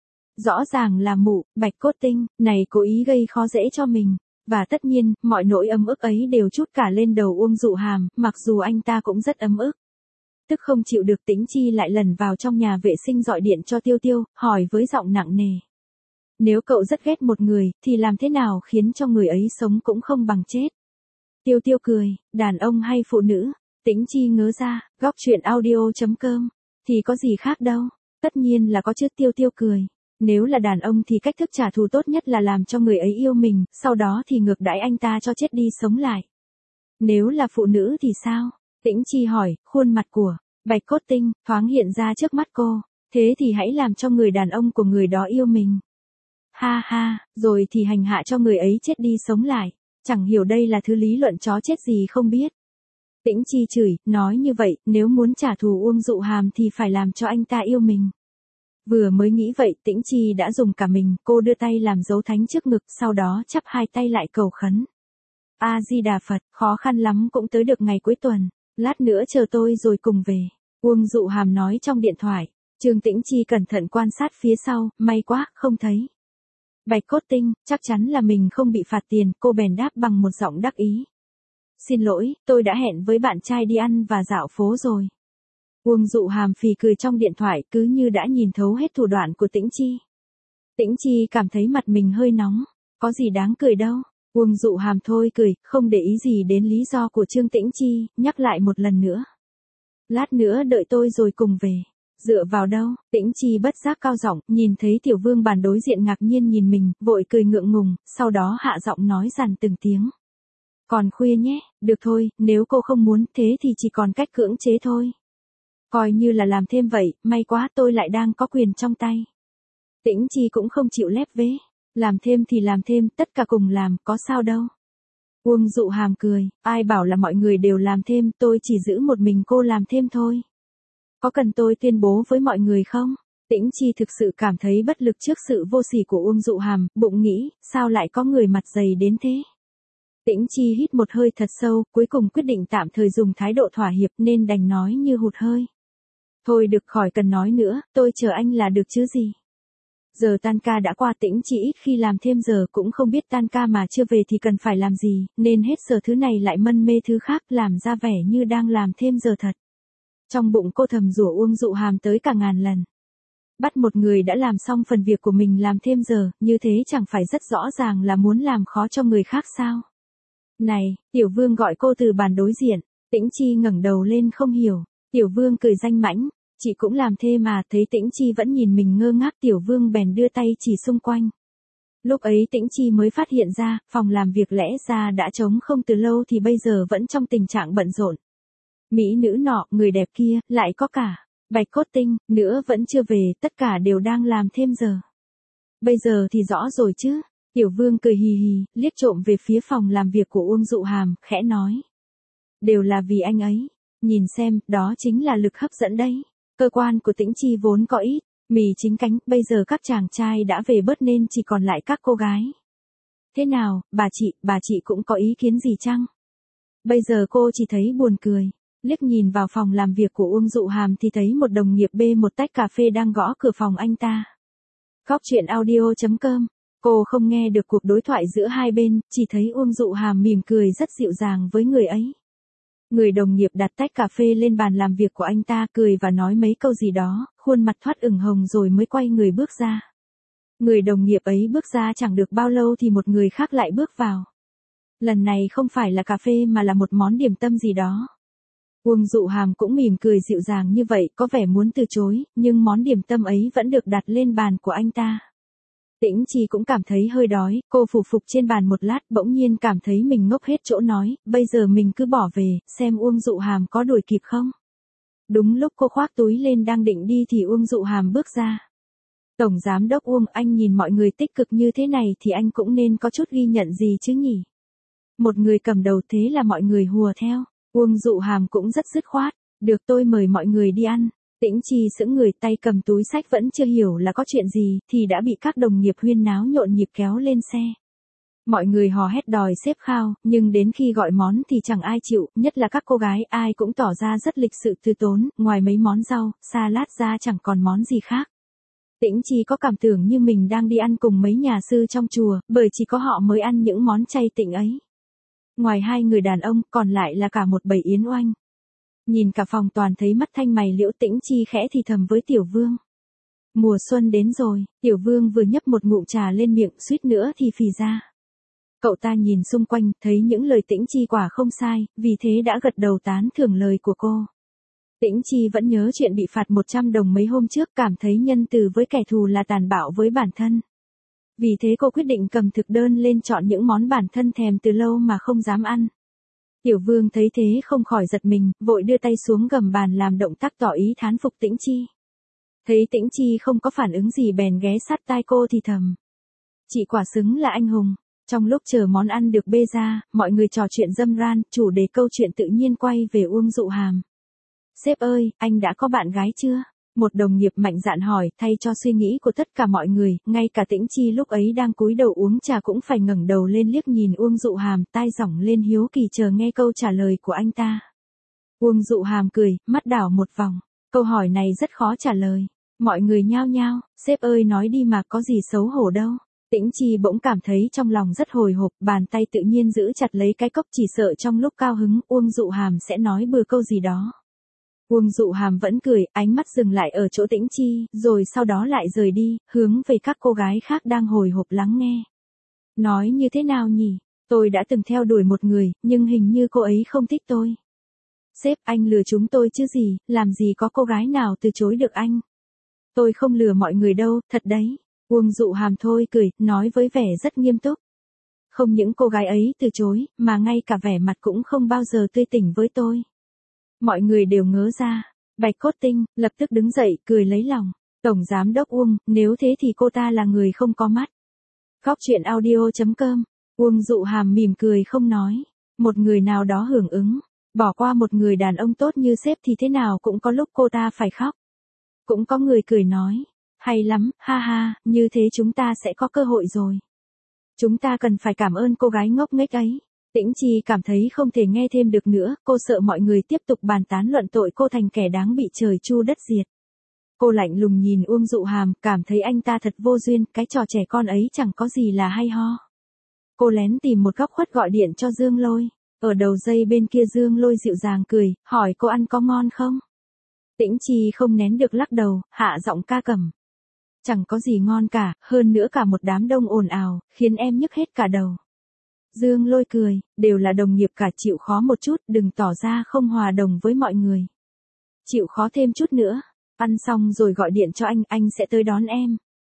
Rõ ràng là mụ, Bạch Cốt Tinh, này cố ý gây khó dễ cho mình. Và tất nhiên, mọi nỗi ấm ức ấy đều trút cả lên đầu Uông Dụ Hàm, mặc dù anh ta cũng rất ấm ức. Tức không chịu được, Tĩnh Chi lại lần vào trong nhà vệ sinh gọi điện cho Tiêu Tiêu, hỏi với giọng nặng nề. Nếu cậu rất ghét một người, thì làm thế nào khiến cho người ấy sống cũng không bằng chết? Tiêu Tiêu cười, đàn ông hay phụ nữ? Tĩnh Chi ngớ ra, góc truyện audio.com, thì có gì khác đâu, tất nhiên là có chứ. Tiêu Tiêu cười, nếu là đàn ông thì cách thức trả thù tốt nhất là làm cho người ấy yêu mình, sau đó thì ngược đãi anh ta cho chết đi sống lại. Nếu là phụ nữ thì sao? Tĩnh Chi hỏi, khuôn mặt của Bạch Cốt Tinh thoáng hiện ra trước mắt cô, thế thì hãy làm cho người đàn ông của người đó yêu mình. Ha ha, rồi thì hành hạ cho người ấy chết đi sống lại, chẳng hiểu đây là thứ lý luận chó chết gì không biết. Tĩnh Chi chửi, nói như vậy, nếu muốn trả thù Uông Dụ Hàm thì phải làm cho anh ta yêu mình. Vừa mới nghĩ vậy, Tĩnh Chi đã dùng cả mình, cô đưa tay làm dấu thánh trước ngực, sau đó chắp hai tay lại cầu khấn. A Di Đà Phật, khó khăn lắm cũng tới được ngày cuối tuần, lát nữa chờ tôi rồi cùng về. Uông Dụ Hàm nói trong điện thoại. Trương Tĩnh Chi cẩn thận quan sát phía sau, may quá, không thấy Bạch Cốt Tinh, chắc chắn là mình không bị phạt tiền, cô bèn đáp bằng một giọng đắc ý. Xin lỗi, tôi đã hẹn với bạn trai đi ăn và dạo phố rồi. Uông Dụ Hàm phì cười trong điện thoại, cứ như đã nhìn thấu hết thủ đoạn của Tĩnh Chi. Tĩnh Chi cảm thấy mặt mình hơi nóng, có gì đáng cười đâu. Uông Dụ Hàm thôi cười, không để ý gì đến lý do của Trương Tĩnh Chi, nhắc lại một lần nữa. Lát nữa đợi tôi rồi cùng về. Dựa vào đâu? Tĩnh Chi bất giác cao giọng, nhìn thấy Tiểu Vương bàn đối diện ngạc nhiên nhìn mình, vội cười ngượng ngùng, sau đó hạ giọng nói dằn từng tiếng. Còn khuya nhé, được thôi, nếu cô không muốn, thế thì chỉ còn cách cưỡng chế thôi. Coi như là làm thêm vậy, may quá tôi lại đang có quyền trong tay. Tĩnh Chi cũng không chịu lép vế. Làm thêm thì làm thêm, tất cả cùng làm, có sao đâu. Uông Dụ Hàm cười, ai bảo là mọi người đều làm thêm, tôi chỉ giữ một mình cô làm thêm thôi. Có cần tôi tuyên bố với mọi người không? Tĩnh Chi thực sự cảm thấy bất lực trước sự vô sỉ của Uông Dụ Hàm, bụng nghĩ, sao lại có người mặt dày đến thế? Tĩnh Chi hít một hơi thật sâu, cuối cùng quyết định tạm thời dùng thái độ thỏa hiệp nên đành nói như hụt hơi. Thôi được, khỏi cần nói nữa, tôi chờ anh là được chứ gì. Giờ tan ca đã qua, Tĩnh Chi ít khi làm thêm giờ, cũng không biết tan ca mà chưa về thì cần phải làm gì, nên hết giờ thứ này lại mân mê thứ khác, làm ra vẻ như đang làm thêm giờ thật. Trong bụng cô thầm rủa Uông Dụ Hàm tới cả ngàn lần. Bắt một người đã làm xong phần việc của mình làm thêm giờ, như thế chẳng phải rất rõ ràng là muốn làm khó cho người khác sao? Này, Tiểu Vương gọi cô từ bàn đối diện. Tĩnh Chi ngẩng đầu lên không hiểu. Tiểu Vương cười danh mãnh, chị cũng làm thêm mà. Thấy Tĩnh Chi vẫn nhìn mình ngơ ngác, Tiểu Vương bèn đưa tay chỉ xung quanh. Lúc ấy Tĩnh Chi mới phát hiện ra, phòng làm việc lẽ ra đã trống không từ lâu thì bây giờ vẫn trong tình trạng bận rộn. Mỹ nữ nọ, người đẹp kia, lại có cả Bạch Cốt Tinh, nữa vẫn chưa về, tất cả đều đang làm thêm giờ. Bây giờ thì rõ rồi chứ. Tiểu Vương cười hì hì, liếc trộm về phía phòng làm việc của Uông Dụ Hàm, khẽ nói. Đều là vì anh ấy. Nhìn xem, đó chính là lực hấp dẫn đấy. Cơ quan của Tĩnh Chi vốn có ít, mì chính cánh, bây giờ các chàng trai đã về bớt nên chỉ còn lại các cô gái. Thế nào, bà chị cũng có ý kiến gì chăng? Bây giờ cô chỉ thấy buồn cười. Liếc nhìn vào phòng làm việc của Uông Dụ Hàm thì thấy một đồng nghiệp bê một tách cà phê đang gõ cửa phòng anh ta. Góc chuyện audio.com. Cô không nghe được cuộc đối thoại giữa hai bên, chỉ thấy Uông Dụ Hàm mỉm cười rất dịu dàng với người ấy. Người đồng nghiệp đặt tách cà phê lên bàn làm việc của anh ta, cười và nói mấy câu gì đó, khuôn mặt thoát ửng hồng rồi mới quay người bước ra. Người đồng nghiệp ấy bước ra chẳng được bao lâu thì một người khác lại bước vào. Lần này không phải là cà phê mà là một món điểm tâm gì đó. Uông Dụ Hàm cũng mỉm cười dịu dàng như vậy, có vẻ muốn từ chối, nhưng món điểm tâm ấy vẫn được đặt lên bàn của anh ta. Tĩnh Chi cũng cảm thấy hơi đói, cô phủ phục trên bàn một lát, bỗng nhiên cảm thấy mình ngốc hết chỗ nói, bây giờ mình cứ bỏ về, xem Uông Dụ Hàm có đuổi kịp không. Đúng lúc cô khoác túi lên đang định đi thì Uông Dụ Hàm bước ra. Tổng giám đốc Uông, anh nhìn mọi người tích cực như thế này thì anh cũng nên có chút ghi nhận gì chứ nhỉ? Một người cầm đầu thế là mọi người hùa theo. Uông Dụ Hàm cũng rất dứt khoát, được tôi mời mọi người đi ăn. Tĩnh Chi sững người, tay cầm túi sách vẫn chưa hiểu là có chuyện gì thì đã bị các đồng nghiệp huyên náo nhộn nhịp kéo lên xe. Mọi người hò hét đòi xếp khao, nhưng đến khi gọi món thì chẳng ai chịu, nhất là các cô gái ai cũng tỏ ra rất lịch sự từ tốn, ngoài mấy món rau, salad ra chẳng còn món gì khác. Tĩnh Chi có cảm tưởng như mình đang đi ăn cùng mấy nhà sư trong chùa, bởi chỉ có họ mới ăn những món chay tịnh ấy. Ngoài hai người đàn ông, còn lại là cả một bầy yến oanh. Nhìn cả phòng toàn thấy mắt thanh mày liễu. Tĩnh Chi khẽ thì thầm với Tiểu Vương. Mùa xuân đến rồi, Tiểu Vương vừa nhấp một ngụm trà lên miệng, suýt nữa thì phì ra. Cậu ta nhìn xung quanh, thấy những lời Tĩnh Chi quả không sai, vì thế đã gật đầu tán thưởng lời của cô. Tĩnh Chi vẫn nhớ chuyện bị phạt 100 đồng mấy hôm trước, cảm thấy nhân từ với kẻ thù là tàn bạo với bản thân. Vì thế cô quyết định cầm thực đơn lên chọn những món bản thân thèm từ lâu mà không dám ăn. Tiểu Vương thấy thế không khỏi giật mình, vội đưa tay xuống gầm bàn làm động tác tỏ ý thán phục Tĩnh Chi. Thấy Tĩnh Chi không có phản ứng gì bèn ghé sát tai cô thì thầm. Chị quả xứng là anh hùng. Trong lúc chờ món ăn được bê ra, mọi người trò chuyện râm ran, chủ đề câu chuyện tự nhiên quay về Uông Dụ Hàm. Sếp ơi, anh đã có bạn gái chưa? Một đồng nghiệp mạnh dạn hỏi, thay cho suy nghĩ của tất cả mọi người, ngay cả Tĩnh Chi lúc ấy đang cúi đầu uống trà cũng phải ngẩng đầu lên liếc nhìn Uông Dụ Hàm, tai giỏng lên hiếu kỳ chờ nghe câu trả lời của anh ta. Uông Dụ Hàm cười, mắt đảo một vòng. Câu hỏi này rất khó trả lời. Mọi người nhao nhao, sếp ơi nói đi mà, có gì xấu hổ đâu. Tĩnh Chi bỗng cảm thấy trong lòng rất hồi hộp, bàn tay tự nhiên giữ chặt lấy cái cốc, chỉ sợ trong lúc cao hứng Uông Dụ Hàm sẽ nói bừa câu gì đó. Uông Dụ Hàm vẫn cười, ánh mắt dừng lại ở chỗ Tĩnh Chi, rồi sau đó lại rời đi, hướng về các cô gái khác đang hồi hộp lắng nghe. Nói như thế nào nhỉ? Tôi đã từng theo đuổi một người, nhưng hình như cô ấy không thích tôi. Sếp, anh lừa chúng tôi chứ gì, làm gì có cô gái nào từ chối được anh. Tôi không lừa mọi người đâu, thật đấy. Uông Dụ Hàm thôi cười, nói với vẻ rất nghiêm túc. Không những cô gái ấy từ chối, mà ngay cả vẻ mặt cũng không bao giờ tươi tỉnh với tôi. Mọi người đều ngớ ra. Bạch Cốt Tinh lập tức đứng dậy, cười lấy lòng. Tổng giám đốc Uông, nếu thế thì cô ta là người không có mắt. Góc chuyện audio.com. Uông Dụ Hàm mỉm cười không nói. Một người nào đó hưởng ứng. Bỏ qua một người đàn ông tốt như sếp thì thế nào cũng có lúc cô ta phải khóc. Cũng có người cười nói. Hay lắm, ha ha, như thế chúng ta sẽ có cơ hội rồi. Chúng ta cần phải cảm ơn cô gái ngốc nghếch ấy. Tĩnh Chi cảm thấy không thể nghe thêm được nữa, cô sợ mọi người tiếp tục bàn tán luận tội cô thành kẻ đáng bị trời chu đất diệt. Cô lạnh lùng nhìn Uông Dụ Hàm, cảm thấy anh ta thật vô duyên, cái trò trẻ con ấy chẳng có gì là hay ho. Cô lén tìm một góc khuất gọi điện cho Dương Lôi. Ở đầu dây bên kia Dương Lôi dịu dàng cười, hỏi cô ăn có ngon không? Tĩnh Chi không nén được lắc đầu, hạ giọng ca cẩm. Chẳng có gì ngon cả, hơn nữa cả một đám đông ồn ào, khiến em nhức hết cả đầu. Dương Lôi cười, đều là đồng nghiệp cả, chịu khó một chút, đừng tỏ ra không hòa đồng với mọi người. Chịu khó thêm chút nữa, ăn xong rồi gọi điện cho anh sẽ tới đón em.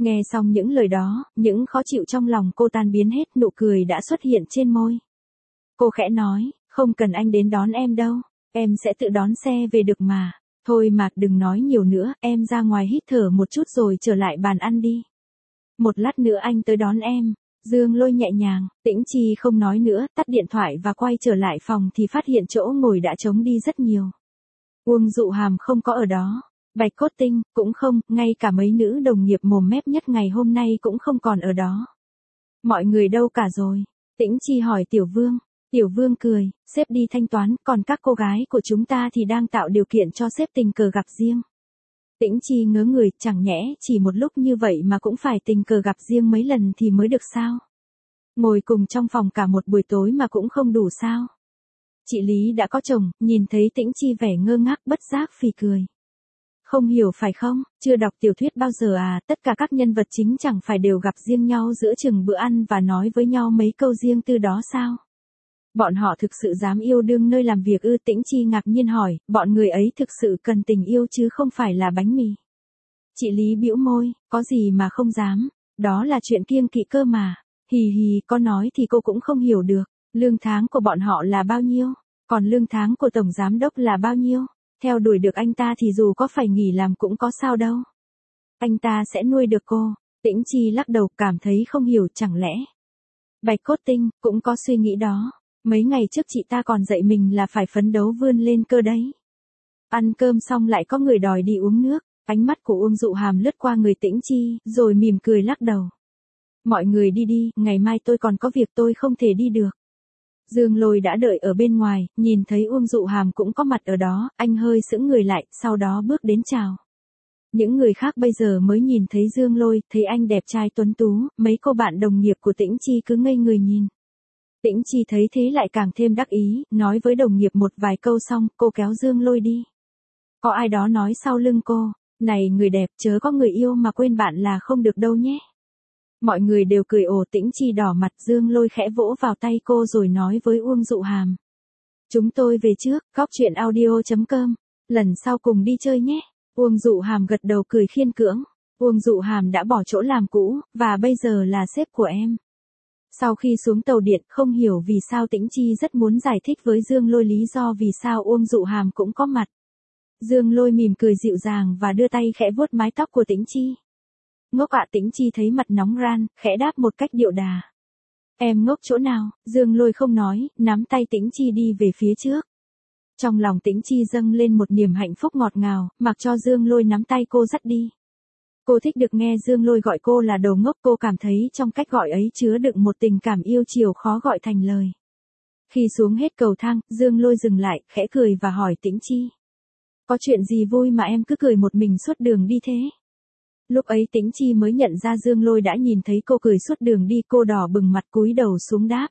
Nghe xong những lời đó, những khó chịu trong lòng cô tan biến hết, nụ cười đã xuất hiện trên môi. Cô khẽ nói, không cần anh đến đón em đâu, em sẽ tự đón xe về được mà. Thôi Mạc đừng nói nhiều nữa, em ra ngoài hít thở một chút rồi trở lại bàn ăn đi. Một lát nữa anh tới đón em. Dương Lôi nhẹ nhàng, Tĩnh Chi không nói nữa, tắt điện thoại và quay trở lại phòng thì phát hiện chỗ ngồi đã trống đi rất nhiều. Uông Dụ Hàm không có ở đó. Bạch Cốt Tinh, cũng không, ngay cả mấy nữ đồng nghiệp mồm mép nhất ngày hôm nay cũng không còn ở đó. Mọi người đâu cả rồi? Tĩnh Chi hỏi Tiểu Vương. Tiểu Vương cười, sếp đi thanh toán, còn các cô gái của chúng ta thì đang tạo điều kiện cho sếp tình cờ gặp riêng. Tĩnh Chi ngớ người, chẳng nhẽ chỉ một lúc như vậy mà cũng phải tình cờ gặp riêng mấy lần thì mới được sao? Ngồi cùng trong phòng cả một buổi tối mà cũng không đủ sao? Chị Lý đã có chồng, nhìn thấy Tĩnh Chi vẻ ngơ ngác bất giác phì cười. Không hiểu phải không, chưa đọc tiểu thuyết bao giờ à, tất cả các nhân vật chính chẳng phải đều gặp riêng nhau giữa chừng bữa ăn và nói với nhau mấy câu riêng tư đó sao? Bọn họ thực sự dám yêu đương nơi làm việc ư? Tĩnh Chi ngạc nhiên hỏi, bọn người ấy thực sự cần tình yêu chứ không phải là bánh mì. Chị Lý bĩu môi, có gì mà không dám, đó là chuyện kiêng kỵ cơ mà. Hì hì, có nói thì cô cũng không hiểu được, lương tháng của bọn họ là bao nhiêu, còn lương tháng của tổng giám đốc là bao nhiêu, theo đuổi được anh ta thì dù có phải nghỉ làm cũng có sao đâu. Anh ta sẽ nuôi được cô. Tĩnh Chi lắc đầu cảm thấy không hiểu, chẳng lẽ Bạch Cốt Tinh cũng có suy nghĩ đó. Mấy ngày trước chị ta còn dạy mình là phải phấn đấu vươn lên cơ đấy. Ăn cơm xong lại có người đòi đi uống nước, ánh mắt của Uông Dụ Hàm lướt qua người Tĩnh Chi, rồi mỉm cười lắc đầu. Mọi người đi đi, ngày mai tôi còn có việc tôi không thể đi được. Dương Lôi đã đợi ở bên ngoài, nhìn thấy Uông Dụ Hàm cũng có mặt ở đó, anh hơi sững người lại, sau đó bước đến chào. Những người khác bây giờ mới nhìn thấy Dương Lôi, thấy anh đẹp trai tuấn tú, mấy cô bạn đồng nghiệp của Tĩnh Chi cứ ngây người nhìn. Tĩnh Chi thấy thế lại càng thêm đắc ý, nói với đồng nghiệp một vài câu xong, cô kéo Dương Lôi đi. Có ai đó nói sau lưng cô, này người đẹp, chớ có người yêu mà quên bạn là không được đâu nhé. Mọi người đều cười ồ. Tĩnh Chi đỏ mặt, Dương Lôi khẽ vỗ vào tay cô rồi nói với Uông Dụ Hàm. Chúng tôi về trước, goctruyện.audio.com, lần sau cùng đi chơi nhé. Uông Dụ Hàm gật đầu cười khiên cưỡng. Uông Dụ Hàm đã bỏ chỗ làm cũ, và bây giờ là sếp của em. Sau khi xuống tàu điện, không hiểu vì sao Tĩnh Chi rất muốn giải thích với Dương Lôi lý do vì sao Uông Dụ Hàm cũng có mặt. Dương Lôi mỉm cười dịu dàng và đưa tay khẽ vuốt mái tóc của Tĩnh Chi. Ngốc ạ. Tĩnh Chi thấy mặt nóng ran, khẽ đáp một cách điệu đà. Em ngốc chỗ nào? Dương Lôi không nói, nắm tay Tĩnh Chi đi về phía trước. Trong lòng Tĩnh Chi dâng lên một niềm hạnh phúc ngọt ngào, mặc cho Dương Lôi nắm tay cô dắt đi. Cô thích được nghe Dương Lôi gọi cô là đồ ngốc, cô cảm thấy trong cách gọi ấy chứa đựng một tình cảm yêu chiều khó gọi thành lời. Khi xuống hết cầu thang, Dương Lôi dừng lại, khẽ cười và hỏi Tĩnh Chi. Có chuyện gì vui mà em cứ cười một mình suốt đường đi thế? Lúc ấy Tĩnh Chi mới nhận ra Dương Lôi đã nhìn thấy cô cười suốt đường đi, cô đỏ bừng mặt cúi đầu xuống đáp.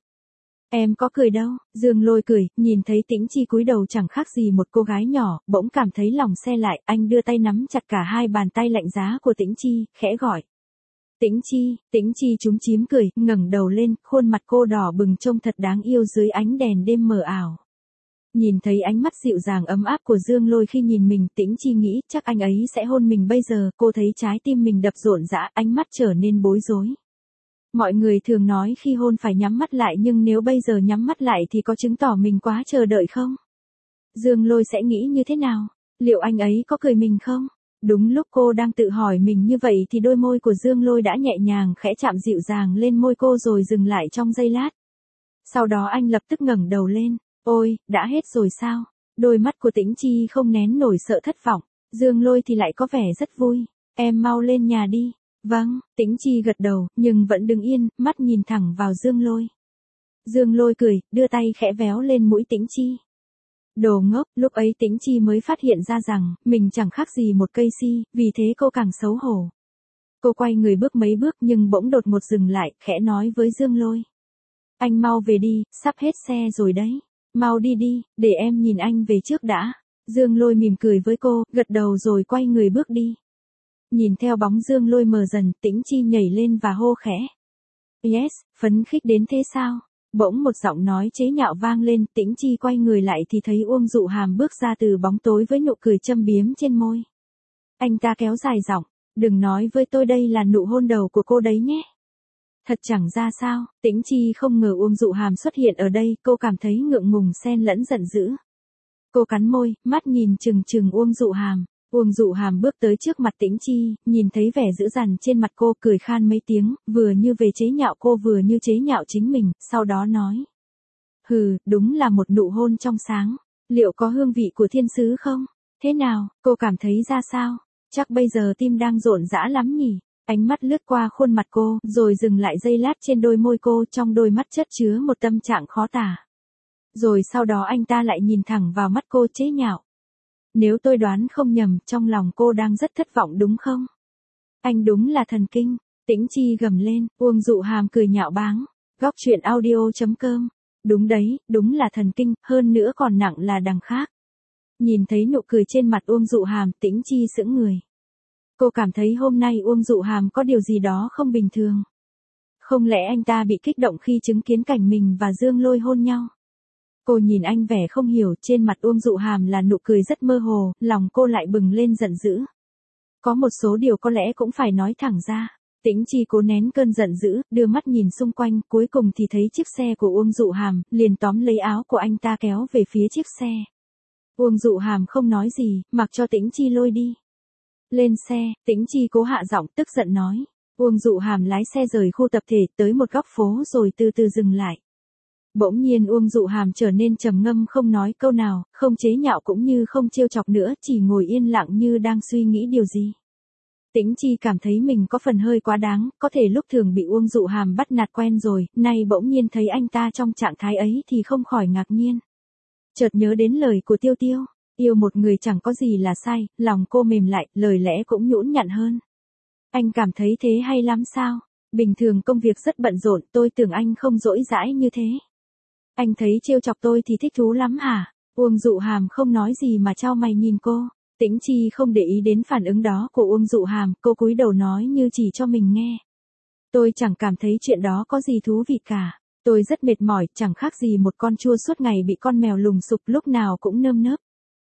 Em có cười đâu. Dương Lôi cười, nhìn thấy Tĩnh Chi cúi đầu chẳng khác gì một cô gái nhỏ, bỗng cảm thấy lòng se lại, anh đưa tay nắm chặt cả hai bàn tay lạnh giá của Tĩnh Chi, khẽ gọi. Tĩnh Chi chúm chím cười, ngẩng đầu lên, khuôn mặt cô đỏ bừng trông thật đáng yêu dưới ánh đèn đêm mờ ảo. Nhìn thấy ánh mắt dịu dàng ấm áp của Dương Lôi khi nhìn mình, Tĩnh Chi nghĩ chắc anh ấy sẽ hôn mình bây giờ, cô thấy trái tim mình đập rộn rã, ánh mắt trở nên bối rối. Mọi người thường nói khi hôn phải nhắm mắt lại, nhưng nếu bây giờ nhắm mắt lại thì có chứng tỏ mình quá chờ đợi không? Dương Lôi sẽ nghĩ như thế nào? Liệu anh ấy có cười mình không? Đúng lúc cô đang tự hỏi mình như vậy thì đôi môi của Dương Lôi đã nhẹ nhàng khẽ chạm dịu dàng lên môi cô rồi dừng lại trong giây lát. Sau đó anh lập tức ngẩng đầu lên. Ôi, đã hết rồi sao? Đôi mắt của Tĩnh Chi không nén nổi sợ thất vọng. Dương Lôi thì lại có vẻ rất vui. Em mau lên nhà đi. Vâng, Tĩnh Chi gật đầu, nhưng vẫn đứng yên, mắt nhìn thẳng vào Dương Lôi. Dương Lôi cười, đưa tay khẽ véo lên mũi Tĩnh Chi. Đồ ngốc, lúc ấy Tĩnh Chi mới phát hiện ra rằng, mình chẳng khác gì một cây si, vì thế cô càng xấu hổ. Cô quay người bước mấy bước nhưng bỗng đột ngột dừng lại, khẽ nói với Dương Lôi. Anh mau về đi, sắp hết xe rồi đấy. Mau đi đi, để em nhìn anh về trước đã. Dương Lôi mỉm cười với cô, gật đầu rồi quay người bước đi. Nhìn theo bóng Dương Lôi mờ dần, Tĩnh Chi nhảy lên và hô khẽ. Yes, phấn khích đến thế sao? Bỗng một giọng nói chế nhạo vang lên, Tĩnh Chi quay người lại thì thấy Uông Dụ Hàm bước ra từ bóng tối với nụ cười châm biếm trên môi. Anh ta kéo dài giọng, Đừng nói với tôi đây là nụ hôn đầu của cô đấy nhé. Thật chẳng ra sao, Tĩnh Chi không ngờ Uông Dụ Hàm xuất hiện ở đây, cô cảm thấy ngượng ngùng xen lẫn giận dữ. Cô cắn môi, mắt nhìn chừng chừng Uông Dụ Hàm. Uông Dụ Hàm bước tới trước mặt Tĩnh Chi, nhìn thấy vẻ dữ dằn trên mặt cô, cười khan mấy tiếng, vừa như về chế nhạo cô vừa như chế nhạo chính mình, sau đó nói. Hừ, đúng là một nụ hôn trong sáng. Liệu có hương vị của thiên sứ không? Thế nào, cô cảm thấy ra sao? Chắc bây giờ tim đang rộn rã lắm nhỉ? Ánh mắt lướt qua khuôn mặt cô, rồi dừng lại giây lát trên đôi môi cô, trong đôi mắt chất chứa một tâm trạng khó tả. Rồi sau đó anh ta lại nhìn thẳng vào mắt cô chế nhạo. Nếu tôi đoán không nhầm, trong lòng cô đang rất thất vọng đúng không? Anh đúng là thần kinh. Tĩnh Chi gầm lên, Uông Dụ Hàm cười nhạo báng. Góc truyện audio.com. Đúng đấy, đúng là thần kinh, hơn nữa còn nặng là đằng khác. Nhìn thấy nụ cười trên mặt Uông Dụ Hàm, Tĩnh Chi sững người. Cô cảm thấy hôm nay Uông Dụ Hàm có điều gì đó không bình thường. Không lẽ anh ta bị kích động khi chứng kiến cảnh mình và Dương Lôi hôn nhau? Cô nhìn anh vẻ không hiểu, trên mặt Uông Dụ Hàm là nụ cười rất mơ hồ, lòng cô lại bừng lên giận dữ. Có một số điều có lẽ cũng phải nói thẳng ra. Tĩnh Chi cố nén cơn giận dữ, đưa mắt nhìn xung quanh, cuối cùng thì thấy chiếc xe của Uông Dụ Hàm, liền tóm lấy áo của anh ta kéo về phía chiếc xe. Uông Dụ Hàm không nói gì, mặc cho Tĩnh Chi lôi đi. Lên xe, Tĩnh Chi cố hạ giọng, tức giận nói. Uông Dụ Hàm lái xe rời khu tập thể tới một góc phố rồi từ từ dừng lại. Bỗng nhiên Uông Dụ Hàm trở nên trầm ngâm, không nói câu nào, không chế nhạo cũng như không trêu chọc nữa, chỉ ngồi yên lặng như đang suy nghĩ điều gì. Tĩnh Chi cảm thấy mình có phần hơi quá đáng, có thể lúc thường bị Uông Dụ Hàm bắt nạt quen rồi, nay bỗng nhiên thấy anh ta trong trạng thái ấy thì không khỏi ngạc nhiên. Chợt nhớ đến lời của Tiêu Tiêu, yêu một người chẳng có gì là sai, lòng cô mềm lại, lời lẽ cũng nhũn nhặn hơn. Anh cảm thấy thế hay lắm sao? Bình thường công việc rất bận rộn, tôi tưởng anh không dỗi dãi như thế. Anh thấy trêu chọc tôi thì thích thú lắm hả? Uông Dụ Hàm không nói gì mà chau mày nhìn cô. Tĩnh Chi không để ý đến phản ứng đó của Uông Dụ Hàm, cô cúi đầu nói như chỉ cho mình nghe. Tôi chẳng cảm thấy chuyện đó có gì thú vị cả. Tôi rất mệt mỏi, chẳng khác gì một con chua suốt ngày bị con mèo lùng sục lúc nào cũng nơm nớp.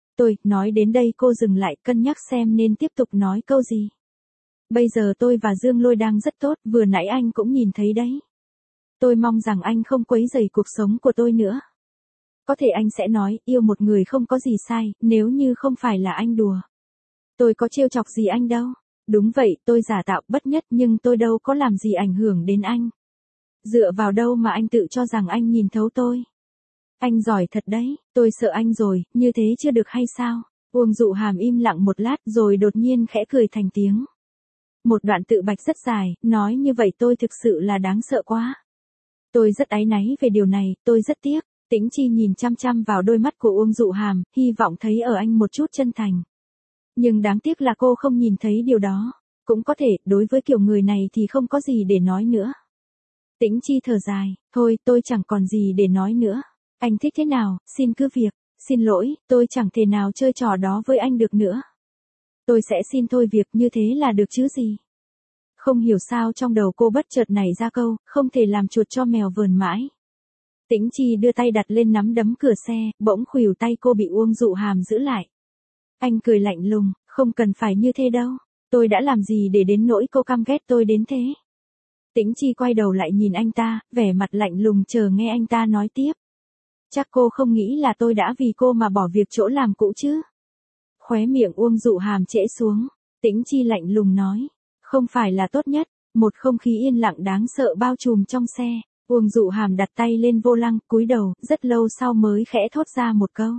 Nói đến đây cô dừng lại cân nhắc xem nên tiếp tục nói câu gì. Bây giờ tôi và Dương Lôi đang rất tốt, vừa nãy anh cũng nhìn thấy đấy. Tôi mong rằng anh không quấy rầy cuộc sống của tôi nữa. Có thể anh sẽ nói, yêu một người không có gì sai, nếu như không phải là anh đùa. Tôi có trêu chọc gì anh đâu. Đúng vậy, tôi giả tạo bất nhất nhưng tôi đâu có làm gì ảnh hưởng đến anh. Dựa vào đâu mà anh tự cho rằng anh nhìn thấu tôi. Anh giỏi thật đấy, tôi sợ anh rồi, như thế chưa được hay sao? Uông Dụ Hàm im lặng một lát rồi đột nhiên khẽ cười thành tiếng. Một đoạn tự bạch rất dài, nói như vậy tôi thực sự là đáng sợ quá. Tôi rất áy náy về điều này, tôi rất tiếc. Tĩnh Chi nhìn chăm chăm vào đôi mắt của Uông Dụ Hàm, hy vọng thấy ở anh một chút chân thành. Nhưng đáng tiếc là cô không nhìn thấy điều đó. Cũng có thể, đối với kiểu người này thì không có gì để nói nữa. Tĩnh Chi thở dài, thôi tôi chẳng còn gì để nói nữa. Anh thích thế nào, xin cứ việc. Xin lỗi, tôi chẳng thể nào chơi trò đó với anh được nữa. Tôi sẽ xin thôi việc, như thế là được chứ gì. Không hiểu sao trong đầu cô bất chợt nảy ra câu, không thể làm chuột cho mèo vờn mãi. Tĩnh Chi đưa tay đặt lên nắm đấm cửa xe, bỗng khuỷu tay cô bị Uông Dụ Hàm giữ lại. Anh cười lạnh lùng, không cần phải như thế đâu. Tôi đã làm gì để đến nỗi cô căm ghét tôi đến thế? Tĩnh Chi quay đầu lại nhìn anh ta, vẻ mặt lạnh lùng chờ nghe anh ta nói tiếp. Chắc cô không nghĩ là tôi đã vì cô mà bỏ việc chỗ làm cũ chứ? Khóe miệng Uông Dụ Hàm trễ xuống. Tĩnh Chi lạnh lùng nói. Không phải là tốt nhất. Một không khí yên lặng đáng sợ bao trùm trong xe. Uông Dụ Hàm đặt tay lên vô lăng, cúi đầu, rất lâu sau mới khẽ thốt ra một câu.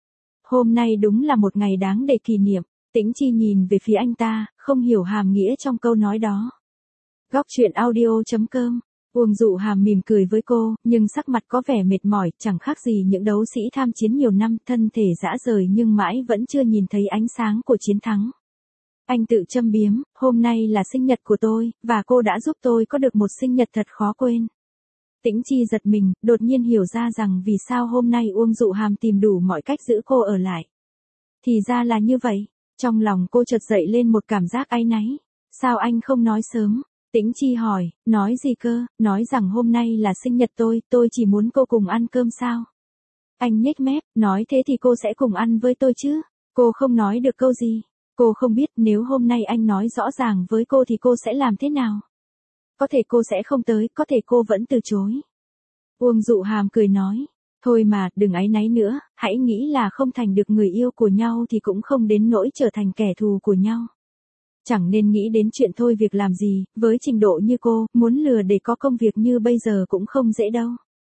Hôm nay đúng là một ngày đáng để kỷ niệm. Tĩnh Chi nhìn về phía anh ta, không hiểu hàm nghĩa trong câu nói đó. Góc truyện audio.com. Uông Dụ Hàm mỉm cười với cô, nhưng sắc mặt có vẻ mệt mỏi, chẳng khác gì những đấu sĩ tham chiến nhiều năm, thân thể rã rời nhưng mãi vẫn chưa nhìn thấy ánh sáng của chiến thắng. Anh tự châm biếm, hôm nay là sinh nhật của tôi, và cô đã giúp tôi có được một sinh nhật thật khó quên. Tĩnh Chi giật mình, đột nhiên hiểu ra rằng vì sao hôm nay Uông Dụ Hàm tìm đủ mọi cách giữ cô ở lại. Thì ra là như vậy, trong lòng cô chợt dậy lên một cảm giác áy náy. Sao anh không nói sớm? Tĩnh Chi hỏi, nói gì cơ, nói rằng hôm nay là sinh nhật tôi chỉ muốn cô cùng ăn cơm sao? Anh nhếch mép, nói thế thì cô sẽ cùng ăn với tôi chứ? Cô không nói được câu gì. Cô không biết nếu hôm nay anh nói rõ ràng với cô thì cô sẽ làm thế nào. Có thể cô sẽ không tới, có thể cô vẫn từ chối. Uông Dụ Hàm cười nói. Thôi mà, đừng áy náy nữa, hãy nghĩ là không thành được người yêu của nhau thì cũng không đến nỗi trở thành kẻ thù của nhau. Chẳng nên nghĩ đến chuyện thôi việc làm gì, với trình độ như cô, muốn lừa để có công việc như bây giờ cũng không dễ đâu.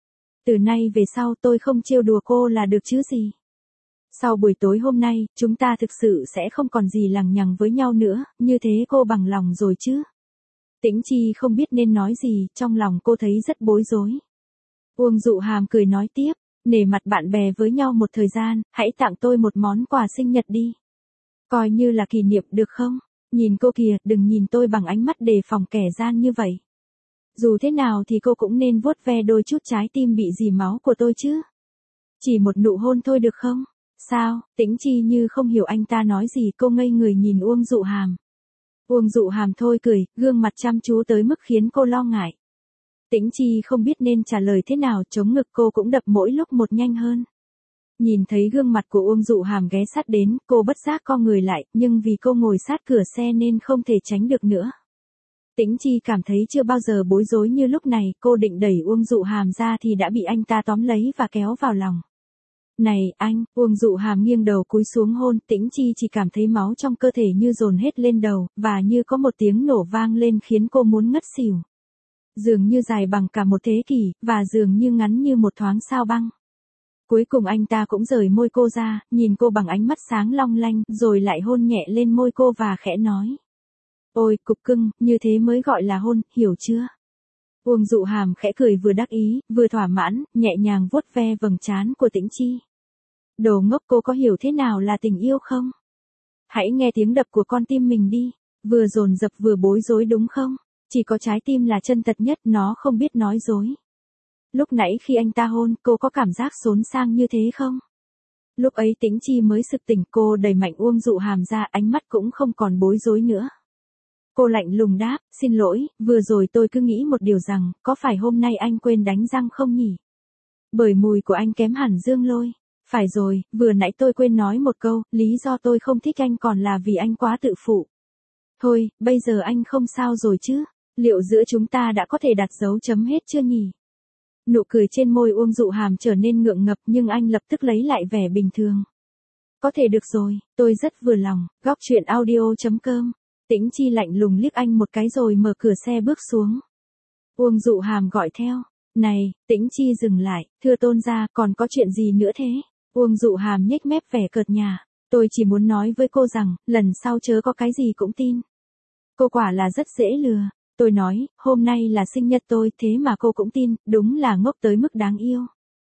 Từ nay về sau tôi không trêu đùa cô là được chứ gì. Sau buổi tối hôm nay, chúng ta thực sự sẽ không còn gì lằng nhằng với nhau nữa, như thế cô bằng lòng rồi chứ. Tĩnh Chi không biết nên nói gì, trong lòng cô thấy rất bối rối. Uông Dụ Hàm cười nói tiếp, nể mặt bạn bè với nhau một thời gian, hãy tặng tôi một món quà sinh nhật đi. Coi như là kỷ niệm được không? Nhìn cô kìa, đừng nhìn tôi bằng ánh mắt đề phòng kẻ gian như vậy. Dù thế nào thì cô cũng nên vuốt ve đôi chút trái tim bị dì máu của tôi chứ. Chỉ một nụ hôn thôi được không? Sao? Tĩnh Chi như không hiểu anh ta nói gì, cô ngây người nhìn Uông Dụ Hàm. Uông Dụ Hàm thôi cười, gương mặt chăm chú tới mức khiến cô lo ngại. Tĩnh Chi không biết nên trả lời thế nào, chống ngực cô cũng đập mỗi lúc một nhanh hơn. Nhìn thấy gương mặt của Uông Dụ Hàm ghé sát đến, cô bất giác co người lại, nhưng vì cô ngồi sát cửa xe nên không thể tránh được nữa. Tĩnh Chi cảm thấy chưa bao giờ bối rối như lúc này, cô định đẩy Uông Dụ Hàm ra thì đã bị anh ta tóm lấy và kéo vào lòng. Này, anh, Uông Dụ Hàm nghiêng đầu cúi xuống hôn, Tĩnh Chi chỉ cảm thấy máu trong cơ thể như dồn hết lên đầu, và như có một tiếng nổ vang lên khiến cô muốn ngất xỉu. Dường như dài bằng cả một thế kỷ, và dường như ngắn như một thoáng sao băng. Cuối cùng anh ta cũng rời môi cô ra, nhìn cô bằng ánh mắt sáng long lanh, rồi lại hôn nhẹ lên môi cô và khẽ nói. Ôi, cục cưng, như thế mới gọi là hôn, hiểu chưa? Uông Dụ Hàm khẽ cười vừa đắc ý, vừa thỏa mãn, nhẹ nhàng vuốt ve vầng trán của Tĩnh Chi. Đồ ngốc, cô có hiểu thế nào là tình yêu không? Hãy nghe tiếng đập của con tim mình đi, vừa dồn dập vừa bối rối đúng không? Chỉ có trái tim là chân thật nhất, nó không biết nói dối. Lúc nãy khi anh ta hôn, cô có cảm giác xốn sang như thế không? Lúc ấy Tĩnh Chi mới sực tỉnh, cô đẩy mạnh Uông Dụ Hàm ra, ánh mắt cũng không còn bối rối nữa. Cô lạnh lùng đáp, xin lỗi, vừa rồi tôi cứ nghĩ một điều rằng, có phải hôm nay anh quên đánh răng không nhỉ? Bởi mùi của anh kém hẳn Dương Lôi. Phải rồi, vừa nãy tôi quên nói một câu, lý do tôi không thích anh còn là vì anh quá tự phụ. Thôi, bây giờ anh không sao rồi chứ? Liệu giữa chúng ta đã có thể đặt dấu chấm hết chưa nhỉ? Nụ cười trên môi Uông Dụ Hàm trở nên ngượng ngập nhưng anh lập tức lấy lại vẻ bình thường. Có thể được rồi, tôi rất vừa lòng. Góc truyện audio.com. Tĩnh Chi lạnh lùng liếc anh một cái rồi mở cửa xe bước xuống. Uông Dụ Hàm gọi theo. Này, Tĩnh Chi dừng lại, thưa tôn gia, còn có chuyện gì nữa thế? Uông Dụ Hàm nhếch mép vẻ cợt nhả. Tôi chỉ muốn nói với cô rằng, lần sau chớ có cái gì cũng tin. Cô quả là rất dễ lừa. Tôi nói, hôm nay là sinh nhật tôi, thế mà cô cũng tin, đúng là ngốc tới mức đáng yêu.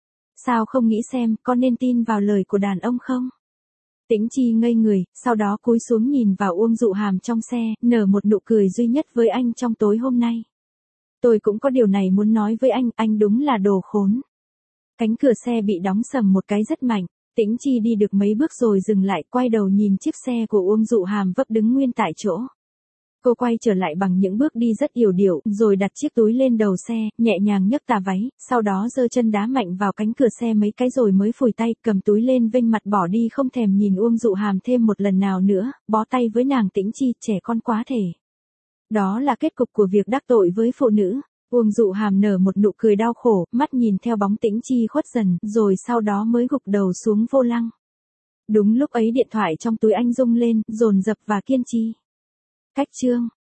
Sao không nghĩ xem, có nên tin vào lời của đàn ông không? Tĩnh Chi ngây người, sau đó cúi xuống nhìn vào Uông Dụ Hàm trong xe, nở một nụ cười duy nhất với anh trong tối hôm nay. Tôi cũng có điều này muốn nói với anh đúng là đồ khốn. Cánh cửa xe bị đóng sầm một cái rất mạnh, Tĩnh Chi đi được mấy bước rồi dừng lại, quay đầu nhìn chiếc xe của Uông Dụ Hàm vấp đứng nguyên tại chỗ. Cô quay trở lại bằng những bước đi rất yểu điệu, rồi đặt chiếc túi lên đầu xe, nhẹ nhàng nhấc tà váy, sau đó giơ chân đá mạnh vào cánh cửa xe mấy cái rồi mới phủi tay, cầm túi lên vênh mặt bỏ đi không thèm nhìn Uông Dụ Hàm thêm một lần nào nữa, bó tay với nàng Tĩnh Chi, trẻ con quá thể. Đó là kết cục của việc đắc tội với phụ nữ. Uông Dụ Hàm nở một nụ cười đau khổ, mắt nhìn theo bóng Tĩnh Chi khuất dần, rồi sau đó mới gục đầu xuống vô lăng. Đúng lúc ấy điện thoại trong túi anh rung lên, dồn dập và kiên trì. Cách chương